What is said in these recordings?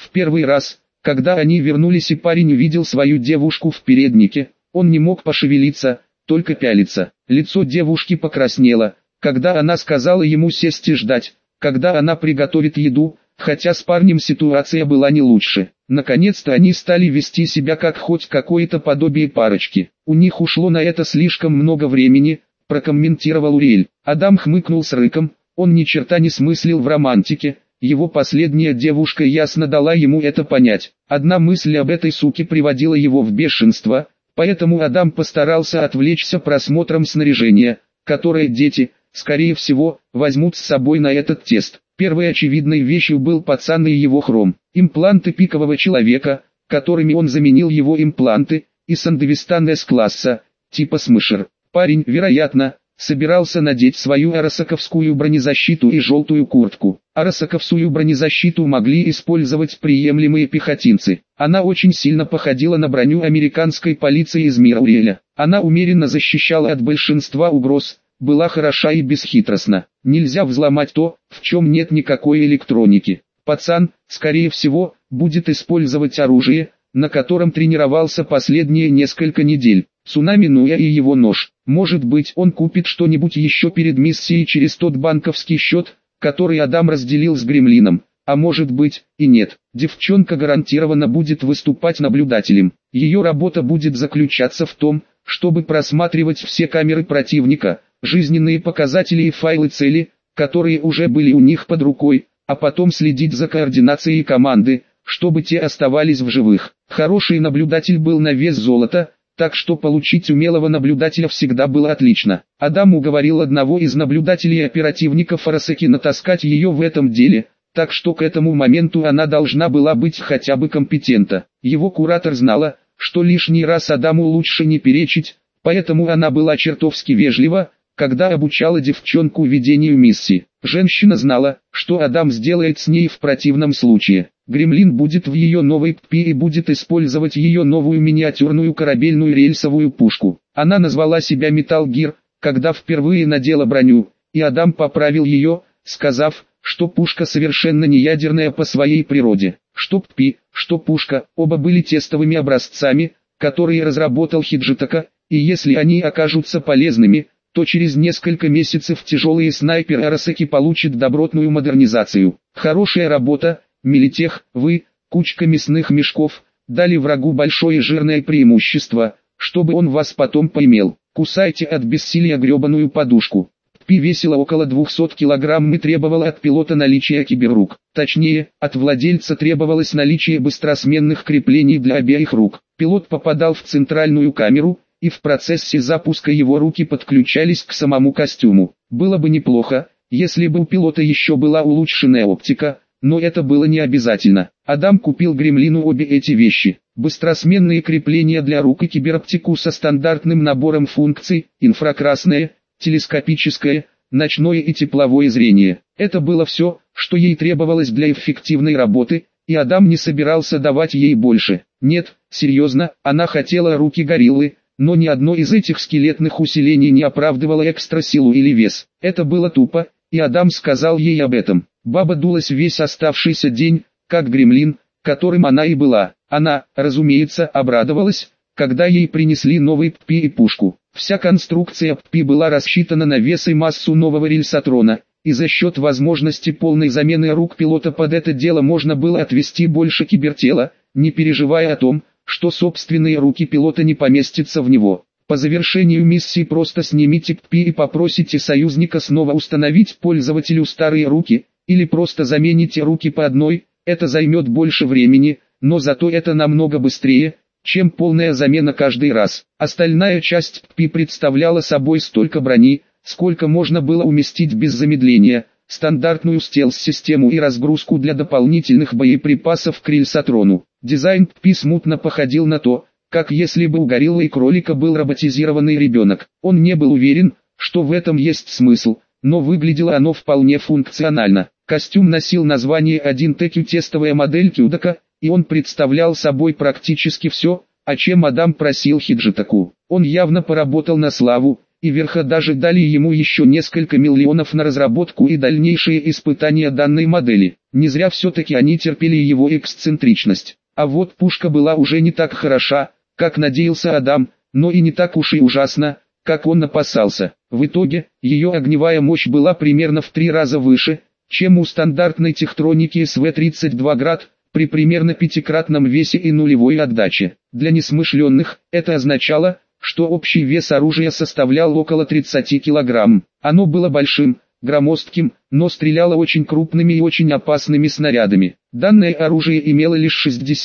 В первый раз, когда они вернулись и парень увидел свою девушку в переднике, он не мог пошевелиться, только пялиться. Лицо девушки покраснело, когда она сказала ему сесть и ждать, когда она приготовит еду, хотя с парнем ситуация была не лучше. Наконец-то они стали вести себя как хоть какое-то подобие парочки. У них ушло на это слишком много времени, прокомментировал Уриэль. Адам хмыкнул с рыком, он ни черта не смыслил в романтике, его последняя девушка ясно дала ему это понять. Одна мысль об этой суке приводила его в бешенство, поэтому Адам постарался отвлечься просмотром снаряжения, которое дети, скорее всего, возьмут с собой на этот тест. Первой очевидной вещью был пацан и его хром. Импланты пикового человека, которыми он заменил его импланты, и Сандевистан С-класса, типа Смышер. Парень, вероятно, собирался надеть свою арасаковскую бронезащиту и желтую куртку. Арасаковскую бронезащиту могли использовать приемлемые пехотинцы. Она очень сильно походила на броню американской полиции из мира Уриэля. Она умеренно защищала от большинства угроз, была хороша и бесхитростна. Нельзя взломать то, в чем нет никакой электроники. Пацан, скорее всего, будет использовать оружие, на котором тренировался последние несколько недель. Цунами Нуя и его нож. Может быть, он купит что-нибудь еще перед миссией через тот банковский счет, который Адам разделил с Гремлином. А может быть, и нет. Девчонка гарантированно будет выступать наблюдателем. Ее работа будет заключаться в том, чтобы просматривать все камеры противника, жизненные показатели и файлы цели, которые уже были у них под рукой, а потом следить за координацией команды, чтобы те оставались в живых. Хороший наблюдатель был на вес золота, так что получить умелого наблюдателя всегда было отлично. Адам уговорил одного из наблюдателей оперативников Арасаки натаскать ее в этом деле, так что к этому моменту она должна была быть хотя бы компетентна. Его куратор знала, что лишний раз Адаму лучше не перечить, поэтому она была чертовски вежлива, когда обучала девчонку ведению миссии. Женщина знала, что Адам сделает с ней в противном случае. Гремлин будет в ее новой ППИ и будет использовать ее новую миниатюрную корабельную рельсовую пушку. Она назвала себя Metal Gear, когда впервые надела броню, и Адам поправил ее, сказав, что пушка совершенно не ядерная по своей природе. Что ППИ, что пушка, оба были тестовыми образцами, которые разработал Хиджитака, и если они окажутся полезными, то через несколько месяцев тяжелые снайперы Арасаки получат добротную модернизацию. Хорошая работа, Милитех, вы, кучка мясных мешков, дали врагу большое жирное преимущество, чтобы он вас потом поимел. Кусайте от бессилия гребаную подушку. ППИ весила около 200 килограмм и требовала от пилота наличия киберрук. Точнее, от владельца требовалось наличие быстросменных креплений для обеих рук. Пилот попадал в центральную камеру, и в процессе запуска его руки подключались к самому костюму. Было бы неплохо, если бы у пилота еще была улучшенная оптика, но это было не обязательно. Адам купил Гремлину обе эти вещи. Быстросменные крепления для рук и кибероптику со стандартным набором функций, инфракрасное, телескопическое, ночное и тепловое зрение. Это было все, что ей требовалось для эффективной работы, и Адам не собирался давать ей больше. Нет, серьезно, она хотела руки гориллы, но ни одно из этих скелетных усилений не оправдывало экстрасилу или вес. Это было тупо, и Адам сказал ей об этом. Баба дулась весь оставшийся день, как гремлин, которым она и была. Она, разумеется, обрадовалась, когда ей принесли новый ППИ и пушку. Вся конструкция ППИ была рассчитана на вес и массу нового рельсотрона, и за счет возможности полной замены рук пилота под это дело можно было отвести больше кибертела, не переживая о том, что собственные руки пилота не поместятся в него. По завершению миссии просто снимите ППИ и попросите союзника снова установить пользователю старые руки, или просто замените руки по одной, это займет больше времени, но зато это намного быстрее, чем полная замена каждый раз. Остальная часть ППИ представляла собой столько брони, сколько можно было уместить без замедления, стандартную стелс-систему и разгрузку для дополнительных боеприпасов к рельсотрону. Дизайн ППИ смутно походил на то, как если бы у гориллы и кролика был роботизированный ребенок. Он не был уверен, что в этом есть смысл, но выглядело оно вполне функционально. Костюм носил название 1TQ тестовая модель Кюдака, и он представлял собой практически все, о чем Адам просил Хиджитаку. Он явно поработал на славу, и верха даже дали ему еще несколько миллионов на разработку и дальнейшие испытания данной модели. Не зря все-таки они терпели его эксцентричность. А вот пушка была уже не так хороша, как надеялся Адам, но и не так уж и ужасно, как он опасался. В итоге, ее огневая мощь была примерно в 3 раза выше, чем у стандартной техтроники СВ-32 «Град», при примерно 5-кратном весе и нулевой отдаче. Для несмышленных, это означало, что общий вес оружия составлял около 30 килограмм. Оно было большим, громоздким, но стреляло очень крупными и очень опасными снарядами. Данное оружие имело лишь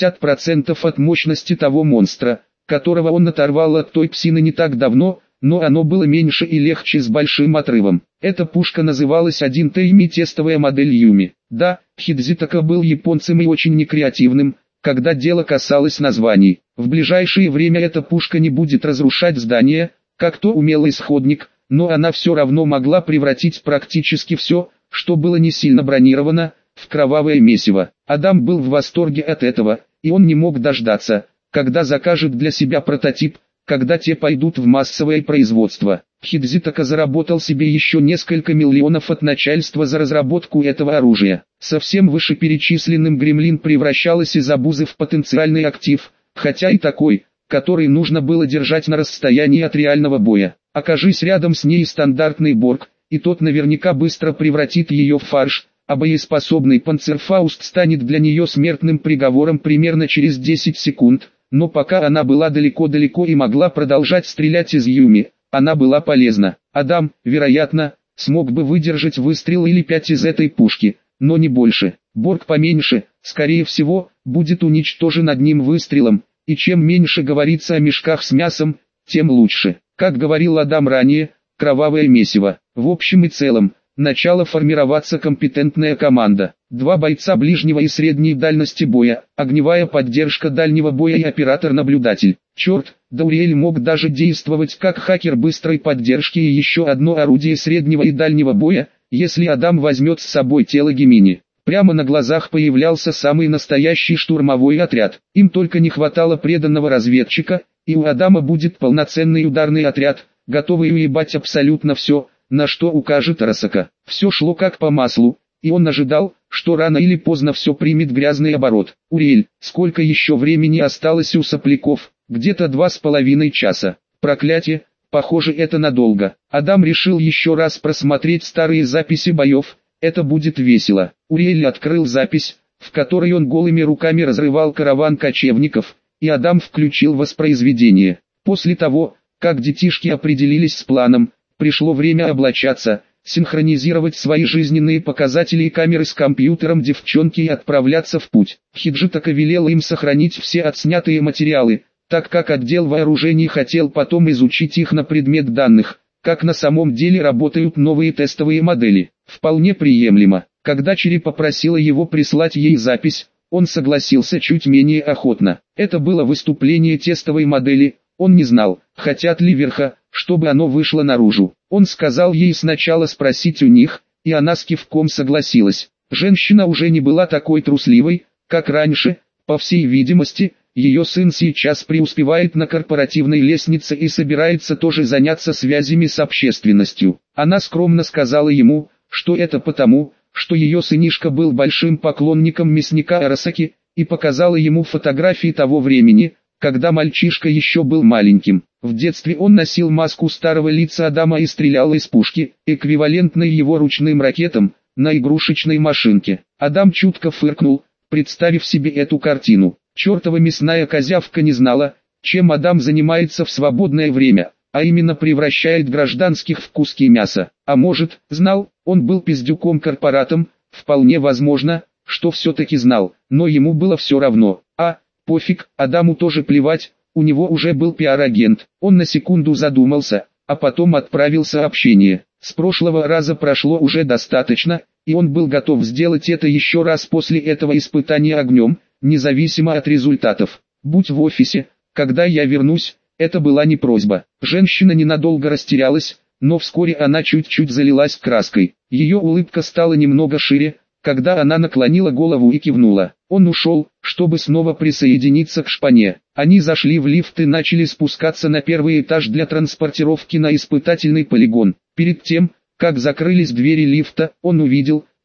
60% от мощности того монстра, которого он оторвал от той псины не так давно, но оно было меньше и легче с большим отрывом. Эта пушка называлась 1Т тестовая модель Юми. Да, Хидзитака был японцем и очень некреативным, когда дело касалось названий. В ближайшее время эта пушка не будет разрушать здания, как то умелый исходник, но она все равно могла превратить практически все, что было не сильно бронировано, в кровавое месиво. Адам был в восторге от этого, и он не мог дождаться, когда закажет для себя прототип, когда те пойдут в массовое производство. Хидзитака заработал себе еще несколько миллионов от начальства за разработку этого оружия. Со всем вышеперечисленным Гремлин превращалась из обузы в потенциальный актив, хотя и такой, который нужно было держать на расстоянии от реального боя. Окажись рядом с ней стандартный Борг, и тот наверняка быстро превратит ее в фарш, а боеспособный Панцерфауст станет для нее смертным приговором примерно через 10 секунд. Но пока она была далеко-далеко и могла продолжать стрелять из Юми, она была полезна. Адам, вероятно, смог бы выдержать выстрел или 5 из этой пушки, но не больше. Борг поменьше, скорее всего, будет уничтожен одним выстрелом, и чем меньше говорится о мешках с мясом, тем лучше. Как говорил Адам ранее, кровавое месиво. В общем и целом, начала формироваться компетентная команда. 2 бойца ближнего и средней дальности боя, огневая поддержка дальнего боя и оператор-наблюдатель. Черт, да Уриэль мог даже действовать как хакер быстрой поддержки и еще одно орудие среднего и дальнего боя, если Адам возьмет с собой тело Гемини. Прямо на глазах появлялся самый настоящий штурмовой отряд. Им только не хватало преданного разведчика, и у Адама будет полноценный ударный отряд, готовый уебать абсолютно все, на что укажет Арасака. Все шло как по маслу, и он ожидал, что рано или поздно все примет грязный оборот. Уриэль, сколько еще времени осталось у сопляков? Где-то 2,5 часа. Проклятие, похоже это надолго. Адам решил еще раз просмотреть старые записи боев, это будет весело. Уриэль открыл запись, в которой он голыми руками разрывал караван кочевников, и Адам включил воспроизведение. После того, как детишки определились с планом, пришло время облачаться, синхронизировать свои жизненные показатели и камеры с компьютером девчонки и отправляться в путь. Хиджитака велела им сохранить все отснятые материалы, так как отдел вооружений хотел потом изучить их на предмет данных, как на самом деле работают новые тестовые модели. Вполне приемлемо. Когда Черри попросила его прислать ей запись, он согласился чуть менее охотно. Это было выступление тестовой модели, он не знал, хотят ли верха, чтобы оно вышло наружу. Он сказал ей сначала спросить у них, и она с кивком согласилась. Женщина уже не была такой трусливой, как раньше, по всей видимости, ее сын сейчас преуспевает на корпоративной лестнице и собирается тоже заняться связями с общественностью. Она скромно сказала ему, что это потому, что ее сынишка был большим поклонником мясника Арасаки, и показала ему фотографии того времени, когда мальчишка еще был маленьким. В детстве он носил маску старого лица Адама и стрелял из пушки, эквивалентной его ручным ракетам, на игрушечной машинке. Адам чутко фыркнул, представив себе эту картину. Чертова мясная козявка не знала, чем Адам занимается в свободное время, а именно превращает гражданских в куски мяса. А может, знал, он был пиздюком-корпоратом, вполне возможно, что все-таки знал, но ему было все равно. Пофиг, Адаму тоже плевать, у него уже был пиар-агент. Он на секунду задумался, а потом отправил сообщение. С прошлого раза прошло уже достаточно, и он был готов сделать это еще раз после этого испытания огнем, независимо от результатов. Будь в офисе, когда я вернусь, это была не просьба. Женщина ненадолго растерялась, но вскоре она чуть-чуть залилась краской. Ее улыбка стала немного шире, когда она наклонила голову и кивнула. Он ушел, чтобы снова присоединиться к шпане. Они зашли в лифт и начали спускаться на первый этаж для транспортировки на испытательный полигон. Перед тем, как закрылись двери лифта, он увидел,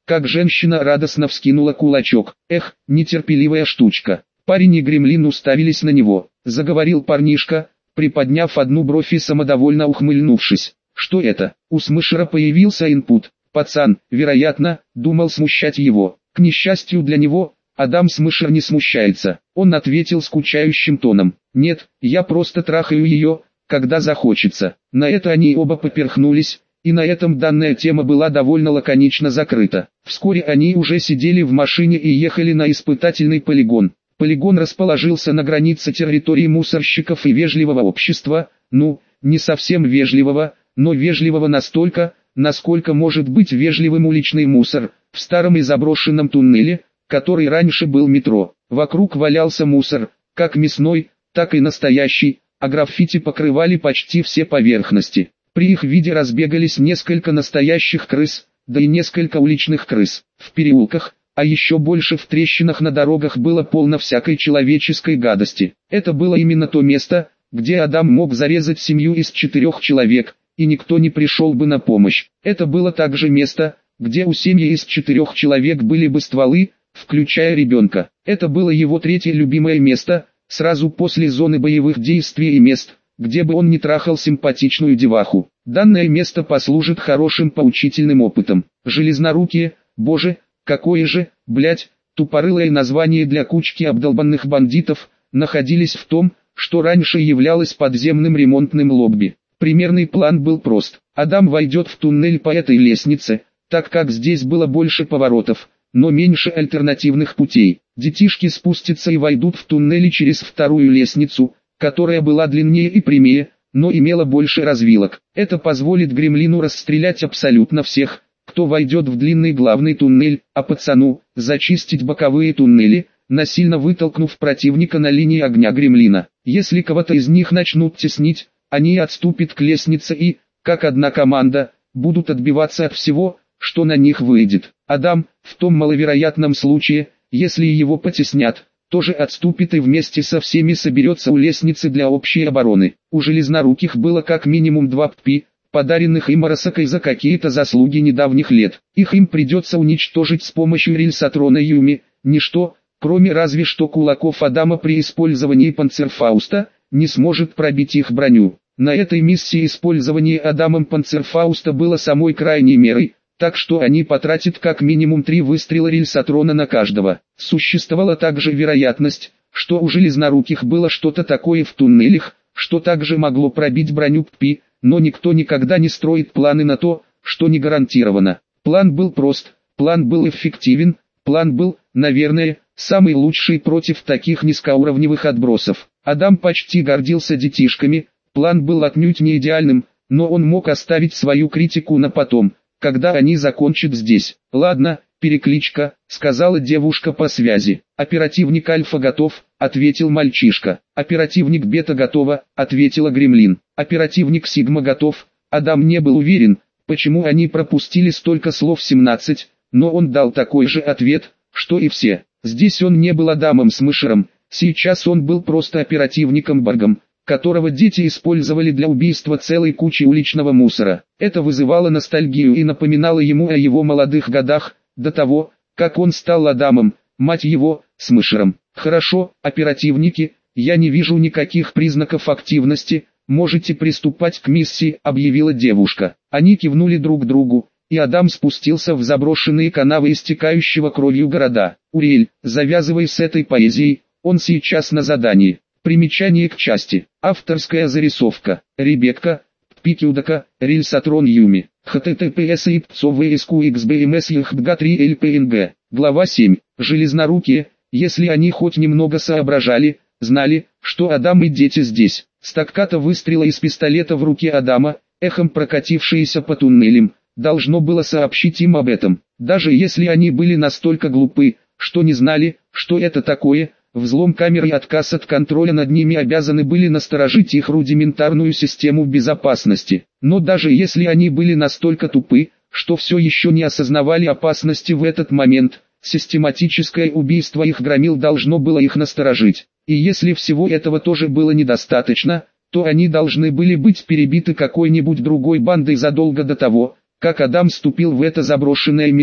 как женщина радостно вскинула кулачок. Эх, нетерпеливая штучка. Парень и гремлин уставились на него. Заговорил парнишка, приподняв одну бровь и самодовольно ухмыльнувшись. Что это? У Смышера появился инпут. Пацан, вероятно, думал смущать его. К несчастью для него, Адам Смышер не смущается. Он ответил скучающим тоном. Нет, я просто трахаю ее, когда захочется. На это они оба поперхнулись, и на этом данная тема была довольно лаконично закрыта. Вскоре они уже сидели в машине и ехали на испытательный полигон. Полигон расположился на границе территории мусорщиков и вежливого общества, ну, не совсем вежливого, но вежливого настолько, насколько может быть вежливым уличный мусор, в старом и заброшенном туннеле, который раньше был метро. Вокруг валялся мусор, как мясной, так и настоящий, а граффити покрывали почти все поверхности. При их виде разбегались несколько настоящих крыс, да и несколько уличных крыс. В переулках, а еще больше в трещинах на дорогах было полно всякой человеческой гадости. Это было именно то место, где Адам мог зарезать семью из 4 человек, и никто не пришел бы на помощь. Это было также место, где у семьи из 4 человек были бы стволы, включая ребенка. Это было его третье любимое место, сразу после зоны боевых действий и мест, где бы он не трахал симпатичную деваху. Данное место послужит хорошим поучительным опытом. Железнорукие, боже, какое же, блять, тупорылое название для кучки обдолбанных бандитов, находились в том, что раньше являлось подземным ремонтным лобби. Примерный план был прост. Адам войдет в туннель по этой лестнице, так как здесь было больше поворотов, но меньше альтернативных путей. Детишки спустятся и войдут в туннели через вторую лестницу, которая была длиннее и прямее, но имела больше развилок. Это позволит гремлину расстрелять абсолютно всех, кто войдет в длинный главный туннель, а пацану – зачистить боковые туннели, насильно вытолкнув противника на линии огня гремлина. Если кого-то из них начнут теснить, они отступят к лестнице и, как одна команда, будут отбиваться от всего, что на них выйдет. Адам, в том маловероятном случае, если его потеснят, тоже отступит и вместе со всеми соберется у лестницы для общей обороны. У железноруких было как минимум 2 ППИ, подаренных им Арасакой за какие-то заслуги недавних лет. Их им придется уничтожить с помощью рельсотрона Юми. Ничто, кроме разве что кулаков Адама при использовании Панцерфауста, не сможет пробить их броню. На этой миссии использование Адамом Панцерфауста было самой крайней мерой, так что они потратят как минимум 3 выстрела рельсотрона на каждого. Существовала также вероятность, что у железноруких было что-то такое в туннелях, что также могло пробить броню ППИ, но никто никогда не строит планы на то, что не гарантировано. План был прост, план был эффективен, план был, наверное, самый лучший против таких низкоуровневых отбросов. Адам почти гордился детишками, план был отнюдь не идеальным, но он мог оставить свою критику на потом, когда они закончат здесь. «Ладно, перекличка», — сказала девушка по связи. «Оперативник Альфа готов», — ответил мальчишка. «Оперативник Бета готова», — ответила Гремлин. «Оперативник Сигма готов». Адам не был уверен, почему они пропустили столько слов 17, но он дал такой же ответ, что и все. Здесь он не был Адамом Смышером, сейчас он был просто оперативником Баргом, которого дети использовали для убийства целой кучи уличного мусора. Это вызывало ностальгию и напоминало ему о его молодых годах, до того, как он стал Адамом, мать его, Смышером. «Хорошо, оперативники, я не вижу никаких признаков активности, можете приступать к миссии», — объявила девушка. Они кивнули друг другу, и Адам спустился в заброшенные канавы истекающего кровью города. «Уриэль, завязывай с этой поэзией, он сейчас на задании». Примечание к части. Авторская зарисовка. Ребекка, Пикюдака, Рельсотрон Юми. https iptsovsqxbms3lpng. Глава 7. Железнорукие, если они хоть немного соображали, знали, что Адам и дети здесь. Стаккато выстрела из пистолета в руке Адама, эхом прокатившиеся по туннелям, должно было сообщить им об этом. Даже если они были настолько глупы, что не знали, что это такое, взлом камер и отказ от контроля над ними обязаны были насторожить их рудиментарную систему безопасности. Но даже если они были настолько тупы, что все еще не осознавали опасности в этот момент, систематическое убийство их громил должно было их насторожить. И если всего этого тоже было недостаточно, то они должны были быть перебиты какой-нибудь другой бандой задолго до того, как Адам вступил в это заброшенное метро.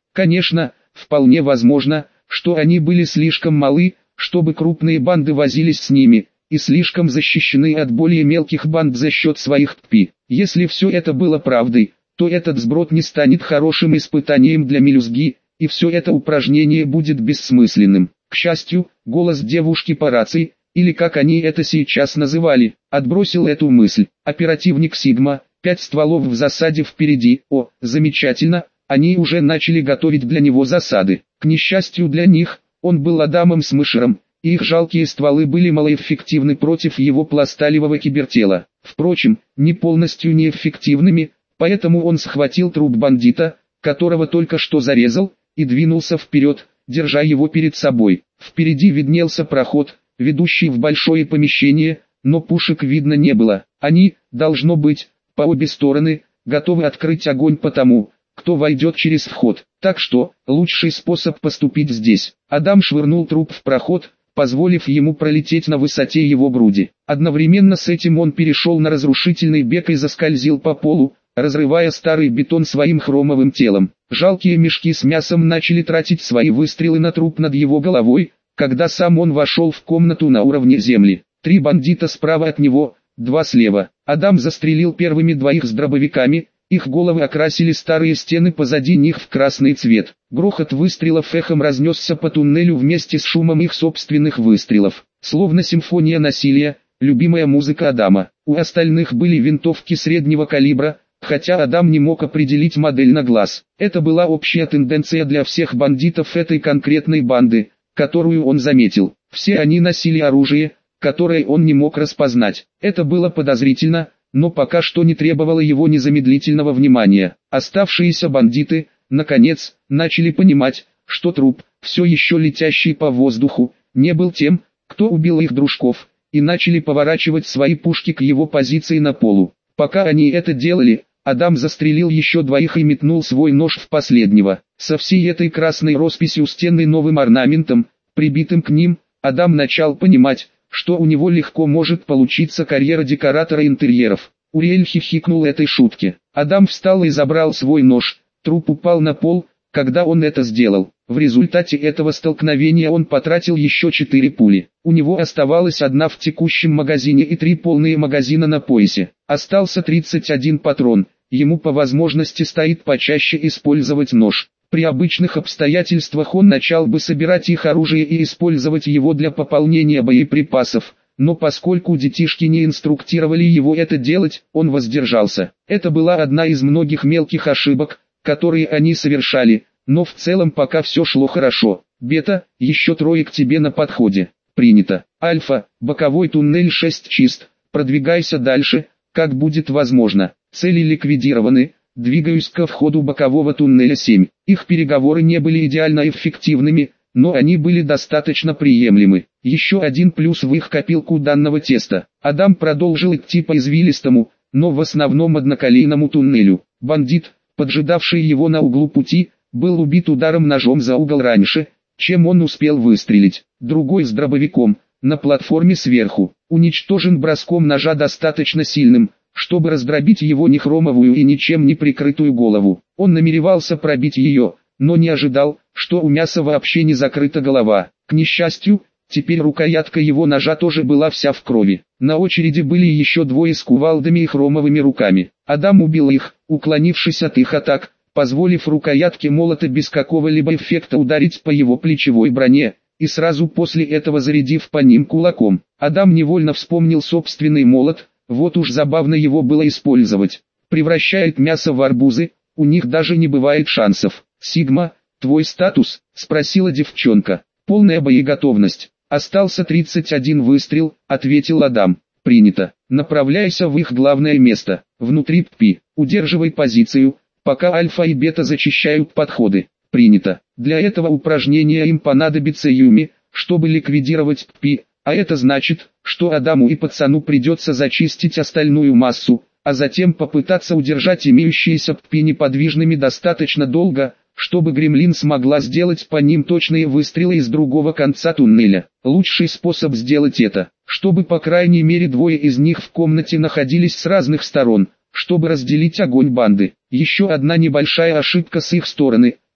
Конечно, вполне возможно, что они были слишком малы, чтобы крупные банды возились с ними, и слишком защищены от более мелких банд за счет своих ТПИ. Если все это было правдой, то этот сброд не станет хорошим испытанием для мелюзги, и все это упражнение будет бессмысленным. К счастью, голос девушки по рации, или как они это сейчас называли, отбросил эту мысль. Оперативник Сигма, 5 стволов в засаде впереди. О, замечательно, они уже начали готовить для него засады. К несчастью для них, он был Адамом Смешером, и их жалкие стволы были малоэффективны против его пласталевого кибертела. Впрочем, не полностью неэффективными, поэтому он схватил труп бандита, которого только что зарезал, и двинулся вперед, держа его перед собой. Впереди виднелся проход, ведущий в большое помещение, но пушек видно не было. Они, должно быть, по обе стороны, готовы открыть огонь по тому, кто войдет через вход. Так что, лучший способ поступить здесь. Адам швырнул труп в проход, позволив ему пролететь на высоте его груди. Одновременно с этим он перешел на разрушительный бег и заскользил по полу, разрывая старый бетон своим хромовым телом. Жалкие мешки с мясом начали тратить свои выстрелы на труп над его головой, когда сам он вошел в комнату на уровне земли. 3 бандита справа от него, 2 слева. Адам застрелил первыми 2 с дробовиками, их головы окрасили старые стены позади них в красный цвет. Грохот выстрелов эхом разнесся по туннелю вместе с шумом их собственных выстрелов. Словно симфония насилия, любимая музыка Адама. У остальных были винтовки среднего калибра, хотя Адам не мог определить модель на глаз. Это была общая тенденция для всех бандитов этой конкретной банды, которую он заметил. Все они носили оружие, которое он не мог распознать. Это было подозрительно, но пока что не требовало его незамедлительного внимания. Оставшиеся бандиты, наконец, начали понимать, что труп, все еще летящий по воздуху, не был тем, кто убил их дружков, и начали поворачивать свои пушки к его позиции на полу. Пока они это делали, Адам застрелил еще 2 и метнул свой нож в последнего. Со всей этой красной росписью стен и новым орнаментом, прибитым к ним, Адам начал понимать, что у него легко может получиться карьера декоратора интерьеров. Уриэль хихикнул этой шутке. Адам встал и забрал свой нож, труп упал на пол, когда он это сделал. В результате этого столкновения он потратил еще 4 пули. У него оставалась 1 в текущем магазине и 3 полные магазина на поясе. Остался 31 патрон, ему по возможности стоит почаще использовать нож. При обычных обстоятельствах он начал бы собирать их оружие и использовать его для пополнения боеприпасов, но поскольку детишки не инструктировали его это делать, он воздержался. Это была одна из многих мелких ошибок, которые они совершали, но в целом пока все шло хорошо. Бета, еще 3 к тебе на подходе. Принято. Альфа, боковой туннель 6 чист, продвигайся дальше, как будет возможно. Цели ликвидированы. Двигаюсь ко входу бокового туннеля 7. Их переговоры не были идеально эффективными, но они были достаточно приемлемы. Еще один плюс в их копилку данного теста. Адам продолжил идти по извилистому, но в основном одноколейному туннелю. Бандит, поджидавший его на углу пути, был убит ударом ножом за угол раньше, чем он успел выстрелить. Другой с дробовиком, на платформе сверху, уничтожен броском ножа достаточно сильным, чтобы раздробить его нехромовую и ничем не прикрытую голову. Он намеревался пробить ее, но не ожидал, что у мяса вообще не закрыта голова. К несчастью, теперь рукоятка его ножа тоже была вся в крови. На очереди были еще 2 с кувалдами и хромовыми руками. Адам убил их, уклонившись от их атак, позволив рукоятке молота без какого-либо эффекта ударить по его плечевой броне, и сразу после этого зарядив по ним кулаком. Адам невольно вспомнил собственный молот. Вот уж забавно его было использовать. Превращает мясо в арбузы, у них даже не бывает шансов. «Сигма, твой статус?» – спросила девчонка. «Полная боеготовность. Остался 31 выстрел», – ответил Адам. «Принято. Направляйся в их главное место, внутри ППИ. Удерживай позицию, пока Альфа и Бета зачищают подходы». «Принято. Для этого упражнения им понадобится Юми, чтобы ликвидировать ППИ. А это значит, что Адаму и пацану придется зачистить остальную массу, а затем попытаться удержать имеющиеся ППИ неподвижными достаточно долго, чтобы Гремлин смогла сделать по ним точные выстрелы из другого конца туннеля. Лучший способ сделать это, чтобы по крайней мере 2 из них в комнате находились с разных сторон, чтобы разделить огонь банды. Еще одна небольшая ошибка с их стороны.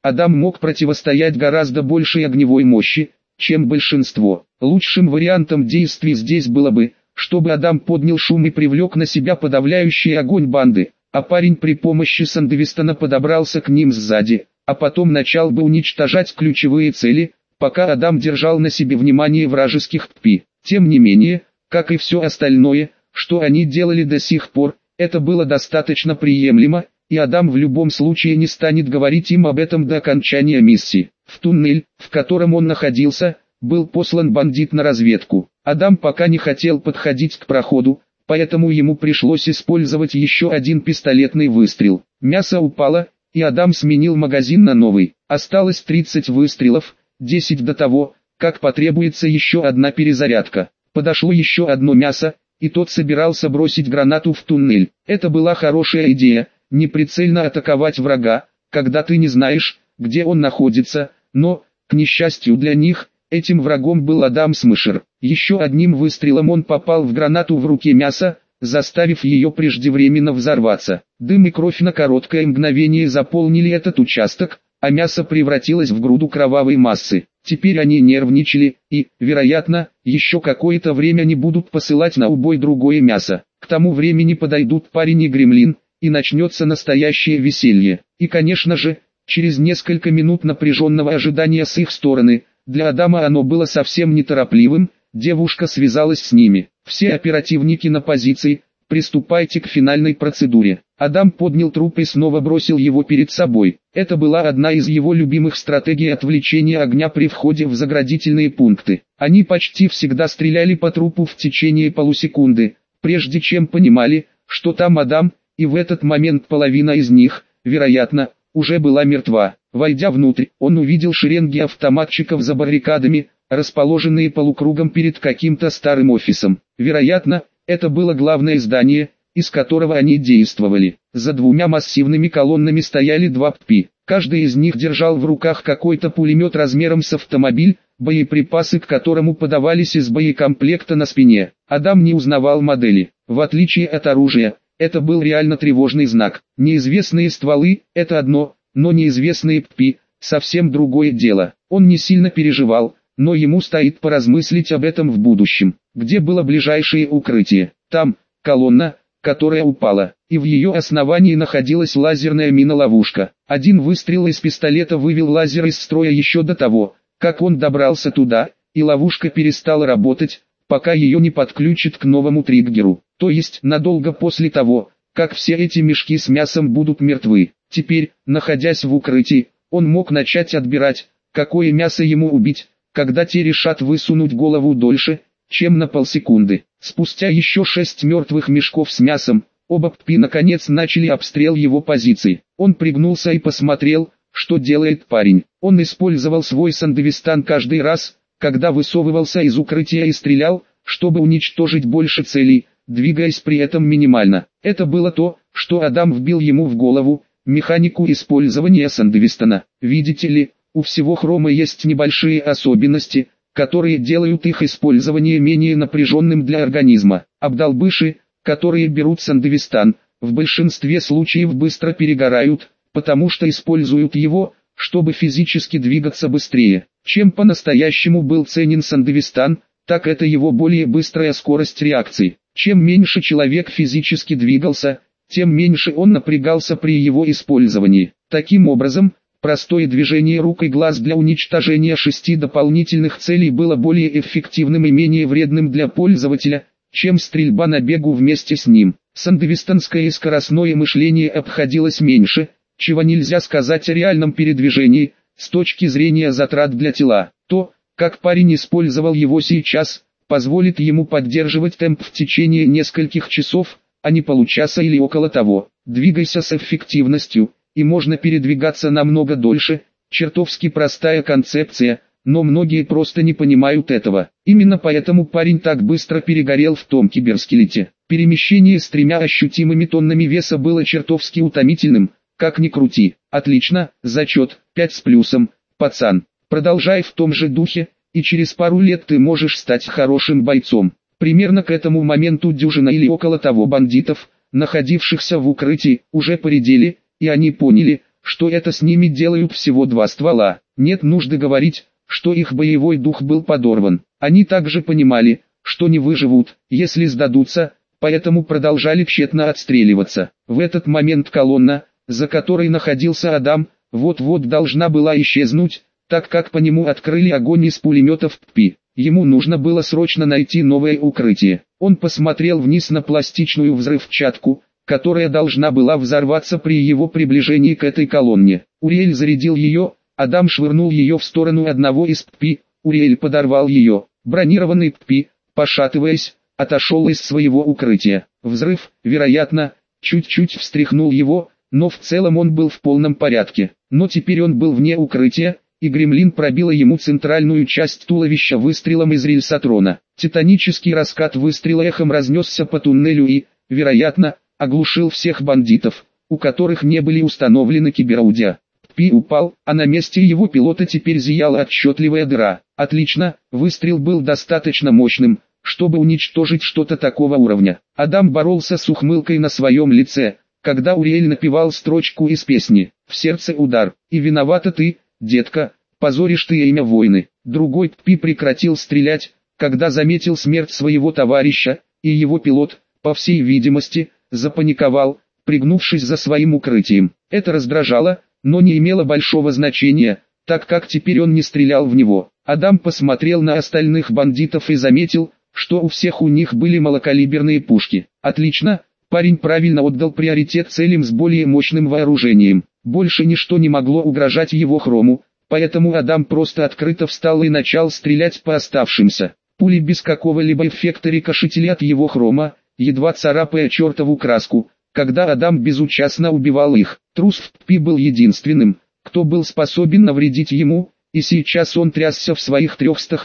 Адам мог противостоять гораздо большей огневой мощи, чем большинство. Лучшим вариантом действий здесь было бы, чтобы Адам поднял шум и привлек на себя подавляющий огонь банды, а парень при помощи Сандевистона подобрался к ним сзади, а потом начал бы уничтожать ключевые цели, пока Адам держал на себе внимание вражеских ППИ. Тем не менее, как и все остальное, что они делали до сих пор, это было достаточно приемлемо, и Адам в любом случае не станет говорить им об этом до окончания миссии. В туннель, в котором он находился, был послан бандит на разведку. Адам пока не хотел подходить к проходу, поэтому ему пришлось использовать еще один пистолетный выстрел. Мясо упало, и Адам сменил магазин на новый. Осталось 30 выстрелов, 10 до того, как потребуется еще одна перезарядка. Подошло еще одно мясо, и тот собирался бросить гранату в туннель. Это была хорошая идея, неприцельно атаковать врага, когда ты не знаешь, где он находится, но, к несчастью для них, этим врагом был Адам Смешер. Еще одним выстрелом он попал в гранату в руке мяса, заставив ее преждевременно взорваться. Дым и кровь на короткое мгновение заполнили этот участок, а мясо превратилось в груду кровавой массы. Теперь они нервничали и, вероятно, еще какое-то время не будут посылать на убой другое мясо. К тому времени подойдут парень и гремлин, и начнется настоящее веселье. И конечно же, через несколько минут напряженного ожидания с их стороны, для Адама оно было совсем неторопливым, девушка связалась с ними. Все оперативники на позиции, приступайте к финальной процедуре. Адам поднял труп и снова бросил его перед собой. Это была одна из его любимых стратегий отвлечения огня при входе в заградительные пункты. Они почти всегда стреляли по трупу в течение полусекунды, прежде чем понимали, что там Адам, и в этот момент половина из них, вероятно, уже была мертва. Войдя внутрь, он увидел шеренги автоматчиков за баррикадами, расположенные полукругом перед каким-то старым офисом. Вероятно, это было главное здание, из которого они действовали. За двумя массивными колоннами стояли два ППИ. Каждый из них держал в руках какой-то пулемет размером с автомобиль, боеприпасы к которому подавались из боекомплекта на спине. Адам не узнавал модели. В отличие от оружия, это был реально тревожный знак. Неизвестные стволы – это одно, но неизвестные ППИ – совсем другое дело. Он не сильно переживал, но ему стоит поразмыслить об этом в будущем. Где было ближайшее укрытие? Там, колонна, которая упала, и в ее основании находилась лазерная мина-ловушка. Один выстрел из пистолета вывел лазер из строя еще до того, как он добрался туда, и ловушка перестала работать, пока ее не подключат к новому триггеру. То есть надолго после того, как все эти мешки с мясом будут мертвы. Теперь, находясь в укрытии, он мог начать отбирать, какое мясо ему убить, когда те решат высунуть голову дольше, чем на полсекунды. Спустя еще 6 мертвых мешков с мясом, оба ППИ наконец начали обстрел его позиции. Он пригнулся и посмотрел, что делает парень. Он использовал свой Сандевистан каждый раз, когда высовывался из укрытия и стрелял, чтобы уничтожить больше целей, двигаясь при этом минимально. Это было то, что Адам вбил ему в голову, механику использования Сандевистана. Видите ли, у всего хрома есть небольшие особенности, которые делают их использование менее напряженным для организма. Абдалбыши, которые берут Сандевистан, в большинстве случаев быстро перегорают, потому что используют его, чтобы физически двигаться быстрее. Чем по-настоящему был ценен Сандевистан, так это его более быстрая скорость реакции. Чем меньше человек физически двигался, тем меньше он напрягался при его использовании. Таким образом, простое движение рук и глаз для уничтожения 6 дополнительных целей было более эффективным и менее вредным для пользователя, чем стрельба на бегу вместе с ним. Сандевистанское и скоростное мышление обходилось меньше, чего нельзя сказать о реальном передвижении, с точки зрения затрат для тела. То, как парень использовал его сейчас, позволит ему поддерживать темп в течение нескольких часов, а не получаса или около того. Двигайся с эффективностью, и можно передвигаться намного дольше. Чертовски простая концепция, но многие просто не понимают этого. Именно поэтому парень так быстро перегорел в том киберскелете. Перемещение с 3 ощутимыми тоннами веса было чертовски утомительным, как ни крути. Отлично, зачет, 5 с плюсом, пацан. Продолжай в том же духе, и через пару лет ты можешь стать хорошим бойцом. Примерно к этому моменту дюжина или около того бандитов, находившихся в укрытии, уже поредели, и они поняли, что это с ними делают всего 2 ствола. Нет нужды говорить, что их боевой дух был подорван. Они также понимали, что не выживут, если сдадутся, поэтому продолжали тщетно отстреливаться. В этот момент колонна, за которой находился Адам, вот-вот должна была исчезнуть, так как по нему открыли огонь из пулеметов ППИ. Ему нужно было срочно найти новое укрытие. Он посмотрел вниз на пластичную взрывчатку, которая должна была взорваться при его приближении к этой колонне. Уриэль зарядил ее, Адам швырнул ее в сторону одного из ППИ, Уриэль подорвал ее. Бронированный ППИ, пошатываясь, отошел из своего укрытия. Взрыв, вероятно, чуть-чуть встряхнул его, но в целом он был в полном порядке. Но теперь он был вне укрытия, и гремлин пробила ему центральную часть туловища выстрелом из рельсотрона. Титанический раскат выстрела эхом разнесся по туннелю и, вероятно, оглушил всех бандитов, у которых не были установлены киберорудия. ППИ упал, а на месте его пилота теперь зияла отчетливая дыра. Отлично, выстрел был достаточно мощным, чтобы уничтожить что-то такого уровня. Адам боролся с ухмылкой на своем лице, когда Уриэль напевал строчку из песни «В сердце удар, и виновата ты, детка, позоришь ты имя войны». Другой ППИ прекратил стрелять, когда заметил смерть своего товарища, и его пилот, по всей видимости, запаниковал, пригнувшись за своим укрытием. Это раздражало, но не имело большого значения, так как теперь он не стрелял в него. Адам посмотрел на остальных бандитов и заметил, что у всех у них были малокалиберные пушки. Отлично, парень правильно отдал приоритет целям с более мощным вооружением. Больше ничто не могло угрожать его хрому, поэтому Адам просто открыто встал и начал стрелять по оставшимся. Пули без какого-либо эффекта рикошетили от его хрома, едва царапая чертову краску, когда Адам безучастно убивал их. Трус в ППИ был единственным, кто был способен навредить ему, и сейчас он трясся в своих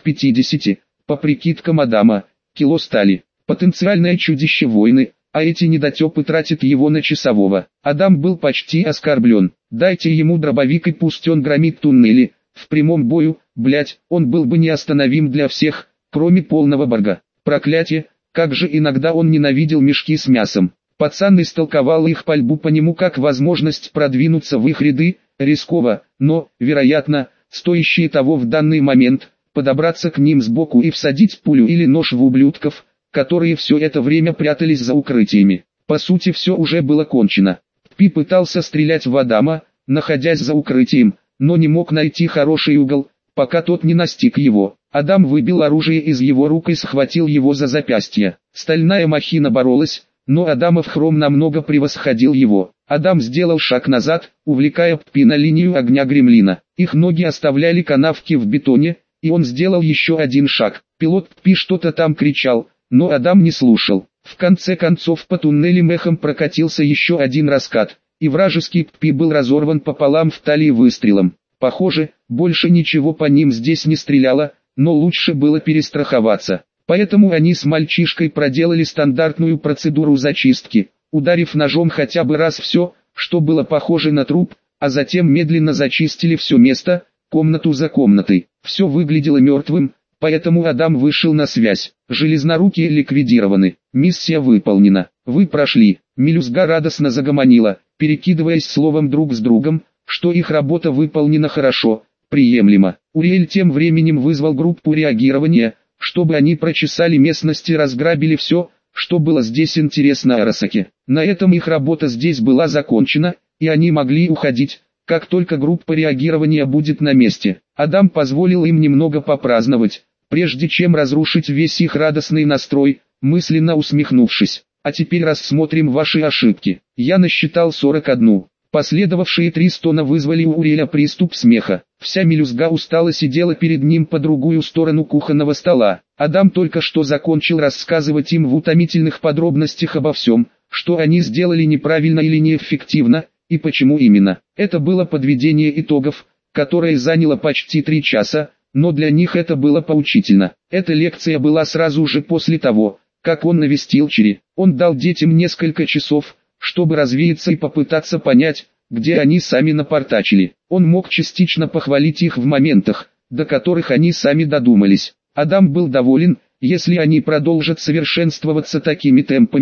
350, по прикидкам Адама, кило стали. Потенциальное чудище войны, а эти недотепы тратят его на часового. Адам был почти оскорблен. Дайте ему дробовик и пусть он громит туннели. В прямом бою, блять, он был бы неостановим для всех, кроме полного барга. Проклятие, как же иногда он ненавидел мешки с мясом. Пацан истолковал их пальбу по нему как возможность продвинуться в их ряды, рисково, но, вероятно, стоящее того в данный момент, подобраться к ним сбоку и всадить пулю или нож в ублюдков, которые все это время прятались за укрытиями. По сути все уже было кончено. ППИ пытался стрелять в Адама, находясь за укрытием, но не мог найти хороший угол, пока тот не настиг его. Адам выбил оружие из его рук и схватил его за запястье. Стальная махина боролась, но Адамов хром намного превосходил его. Адам сделал шаг назад, увлекая ППИ на линию огня гремлина. Их ноги оставляли канавки в бетоне, и он сделал еще один шаг. Пилот ППИ что-то там кричал, но Адам не слушал. В конце концов по туннелям эхом прокатился еще один раскат, и вражеский ППИ был разорван пополам в талии выстрелом. Похоже, больше ничего по ним здесь не стреляло, но лучше было перестраховаться. Поэтому они с мальчишкой проделали стандартную процедуру зачистки, ударив ножом хотя бы раз все, что было похоже на труп, а затем медленно зачистили все место, комнату за комнатой. Все выглядело мертвым, поэтому Адам вышел на связь. Железнорукие ликвидированы. Миссия выполнена. Вы прошли. Мелюзга радостно загомонила, перекидываясь словом друг с другом, что их работа выполнена хорошо, приемлемо. Уриэль тем временем вызвал группу реагирования, чтобы они прочесали местность и разграбили все, что было здесь интересно Арасаке. На этом их работа здесь была закончена, и они могли уходить, как только группа реагирования будет на месте. Адам позволил им немного попраздновать, прежде чем разрушить весь их радостный настрой, мысленно усмехнувшись. А теперь рассмотрим ваши ошибки. Я насчитал 41. Последовавшие 3 стона вызвали у Уриэля приступ смеха. Вся мелюзга устало сидела перед ним по другую сторону кухонного стола. Адам только что закончил рассказывать им в утомительных подробностях обо всем, что они сделали неправильно или неэффективно, и почему именно. Это было подведение итогов, которое заняло почти 3 часа, но для них это было поучительно. Эта лекция была сразу же после того, как он навестил Чири. Он дал детям несколько часов, чтобы развеяться и попытаться понять, где они сами напортачили. Он мог частично похвалить их в моментах, до которых они сами додумались. Адам был доволен, если они продолжат совершенствоваться такими темпами,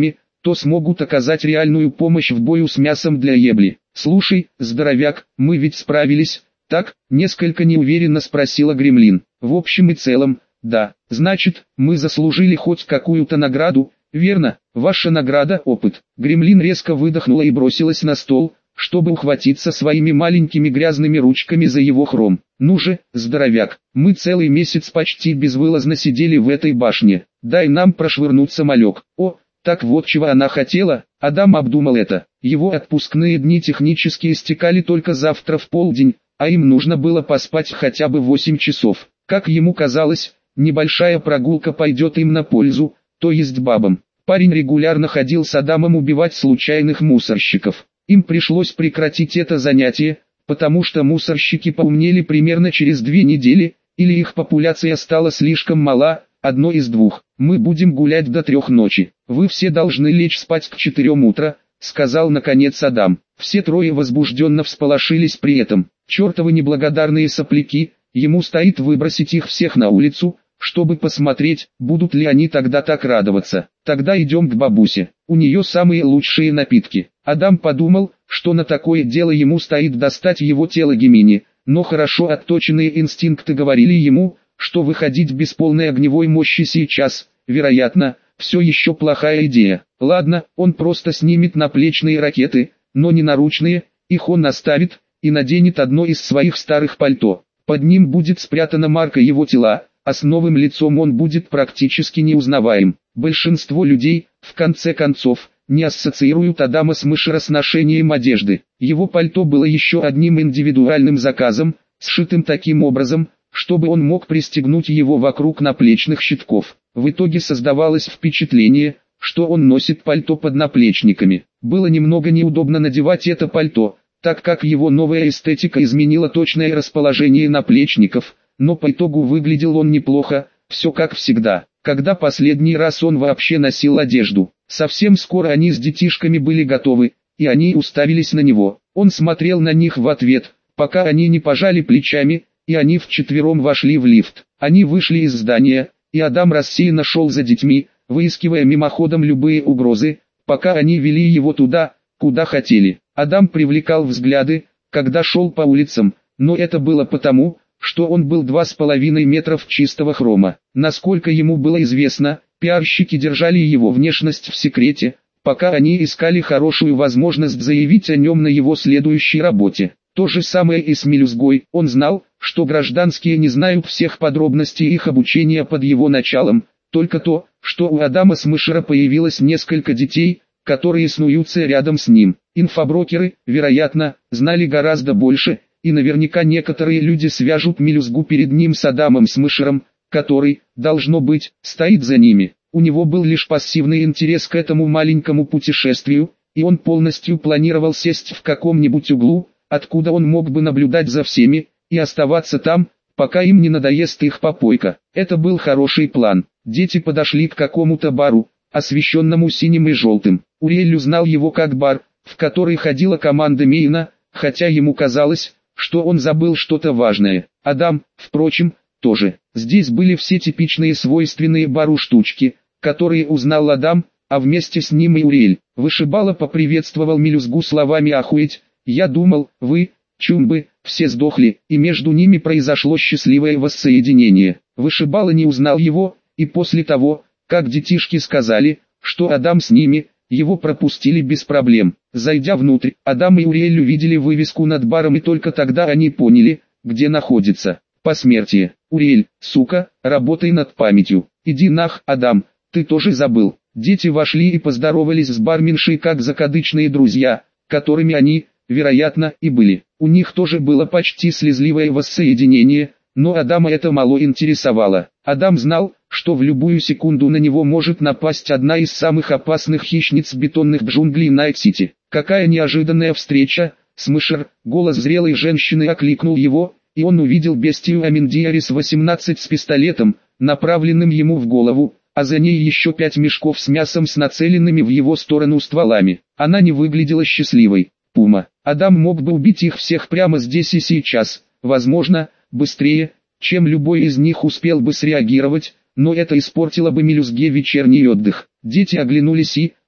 то смогут оказать реальную помощь в бою с мясом для ебли. «Слушай, здоровяк, мы ведь справились, так?» — несколько неуверенно спросила Гремлин. «В общем и целом, да. Значит, мы заслужили хоть какую-то награду, верно? Ваша награда — опыт». Гремлин резко выдохнула и бросилась на стол, чтобы ухватиться своими маленькими грязными ручками за его хром. «Ну же, здоровяк, мы целый месяц почти безвылазно сидели в этой башне. Дай нам прошвырнуться малек». О, так вот чего она хотела. Адам обдумал это. Его отпускные дни технически истекали только завтра в полдень, а им нужно было поспать хотя бы 8 часов. Как ему казалось, небольшая прогулка пойдет им на пользу, то есть бабам. Парень регулярно ходил с Адамом убивать случайных мусорщиков. Им пришлось прекратить это занятие, потому что мусорщики поумнели примерно через 2 недели, или их популяция стала слишком мала, одно из двух. «Мы будем гулять до 3 ночи. Вы все должны лечь спать к 4 утра», — сказал наконец Адам. Все трое возбужденно всполошились при этом. «Чертовы неблагодарные сопляки, ему стоит выбросить их всех на улицу, чтобы посмотреть, будут ли они тогда так радоваться. Тогда идем к бабусе, у нее самые лучшие напитки». Адам подумал, что на такое дело ему стоит достать его тело Гемини, но хорошо отточенные инстинкты говорили ему, что выходить без полной огневой мощи сейчас, вероятно, все еще плохая идея. Ладно, он просто снимет наплечные ракеты, но не наручные, их он оставит, и наденет одно из своих старых пальто. Под ним будет спрятана марка его тела, а с новым лицом он будет практически неузнаваем. Большинство людей, в конце концов, не ассоциируют Адама Смешера с ношением одежды. Его пальто было еще одним индивидуальным заказом, сшитым таким образом, чтобы он мог пристегнуть его вокруг наплечных щитков. В итоге создавалось впечатление, что он носит пальто под наплечниками. Было немного неудобно надевать это пальто, так как его новая эстетика изменила точное расположение наплечников, но по итогу выглядел он неплохо, все как всегда. Когда последний раз он вообще носил одежду? Совсем скоро они с детишками были готовы, и они уставились на него. Он смотрел на них в ответ, пока они не пожали плечами, и они вчетвером вошли в лифт. Они вышли из здания, и Адам рассеянно шел за детьми, выискивая мимоходом любые угрозы, пока они вели его туда, куда хотели. Адам привлекал взгляды, когда шел по улицам, но это было потому, что он был 2,5 метров чистого хрома. Насколько ему было известно, пиарщики держали его внешность в секрете, пока они искали хорошую возможность заявить о нем на его следующей работе. То же самое и с мелюзгой. Он знал, что гражданские не знают всех подробностей их обучения под его началом, только то, что у Адама Смешера появилось несколько детей, которые снуются рядом с ним. Инфоброкеры, вероятно, знали гораздо больше, и наверняка некоторые люди свяжут мелюзгу перед ним с Адамом Смешером, который, должно быть, стоит за ними. У него был лишь пассивный интерес к этому маленькому путешествию, и он полностью планировал сесть в каком-нибудь углу, откуда он мог бы наблюдать за всеми, и оставаться там, пока им не надоест их попойка. Это был хороший план. Дети подошли к какому-то бару, освещенному синим и желтым. Уриэль узнал его как бар, в который ходила команда Мейна, хотя ему казалось, что он забыл что-то важное. Адам, впрочем, тоже. Здесь были все типичные свойственные бару штучки, которые узнал Адам, а вместе с ним и Уриэль. Вышибала поприветствовал мелюзгу словами «Охуеть, я думал, вы, чумбы, все сдохли», и между ними произошло счастливое воссоединение. Вышибала не узнал его, и после того, как детишки сказали, что Адам с ними, его пропустили без проблем. Зайдя внутрь, Адам и Уриэль увидели вывеску над баром, и только тогда они поняли, где находится. Посмертие. Уриэль, сука, работай над памятью. Иди нах, Адам, ты тоже забыл. Дети вошли и поздоровались с барменшей как закадычные друзья, которыми они, вероятно, и были. У них тоже было почти слезливое воссоединение, но Адама это мало интересовало. Адам знал, что в любую секунду на него может напасть одна из самых опасных хищниц бетонных джунглей Найт-Сити. Какая неожиданная встреча! Смешер, голос зрелой женщины окликнул его, и он увидел бестию Аминдиарис-18 с пистолетом, направленным ему в голову, а за ней еще 5 мешков с мясом с нацеленными в его сторону стволами. Она не выглядела счастливой. Пума. Адам мог бы убить их всех прямо здесь и сейчас, возможно, быстрее, чем любой из них успел бы среагировать, но это испортило бы мелюзге вечерний отдых. Дети оглянулись и,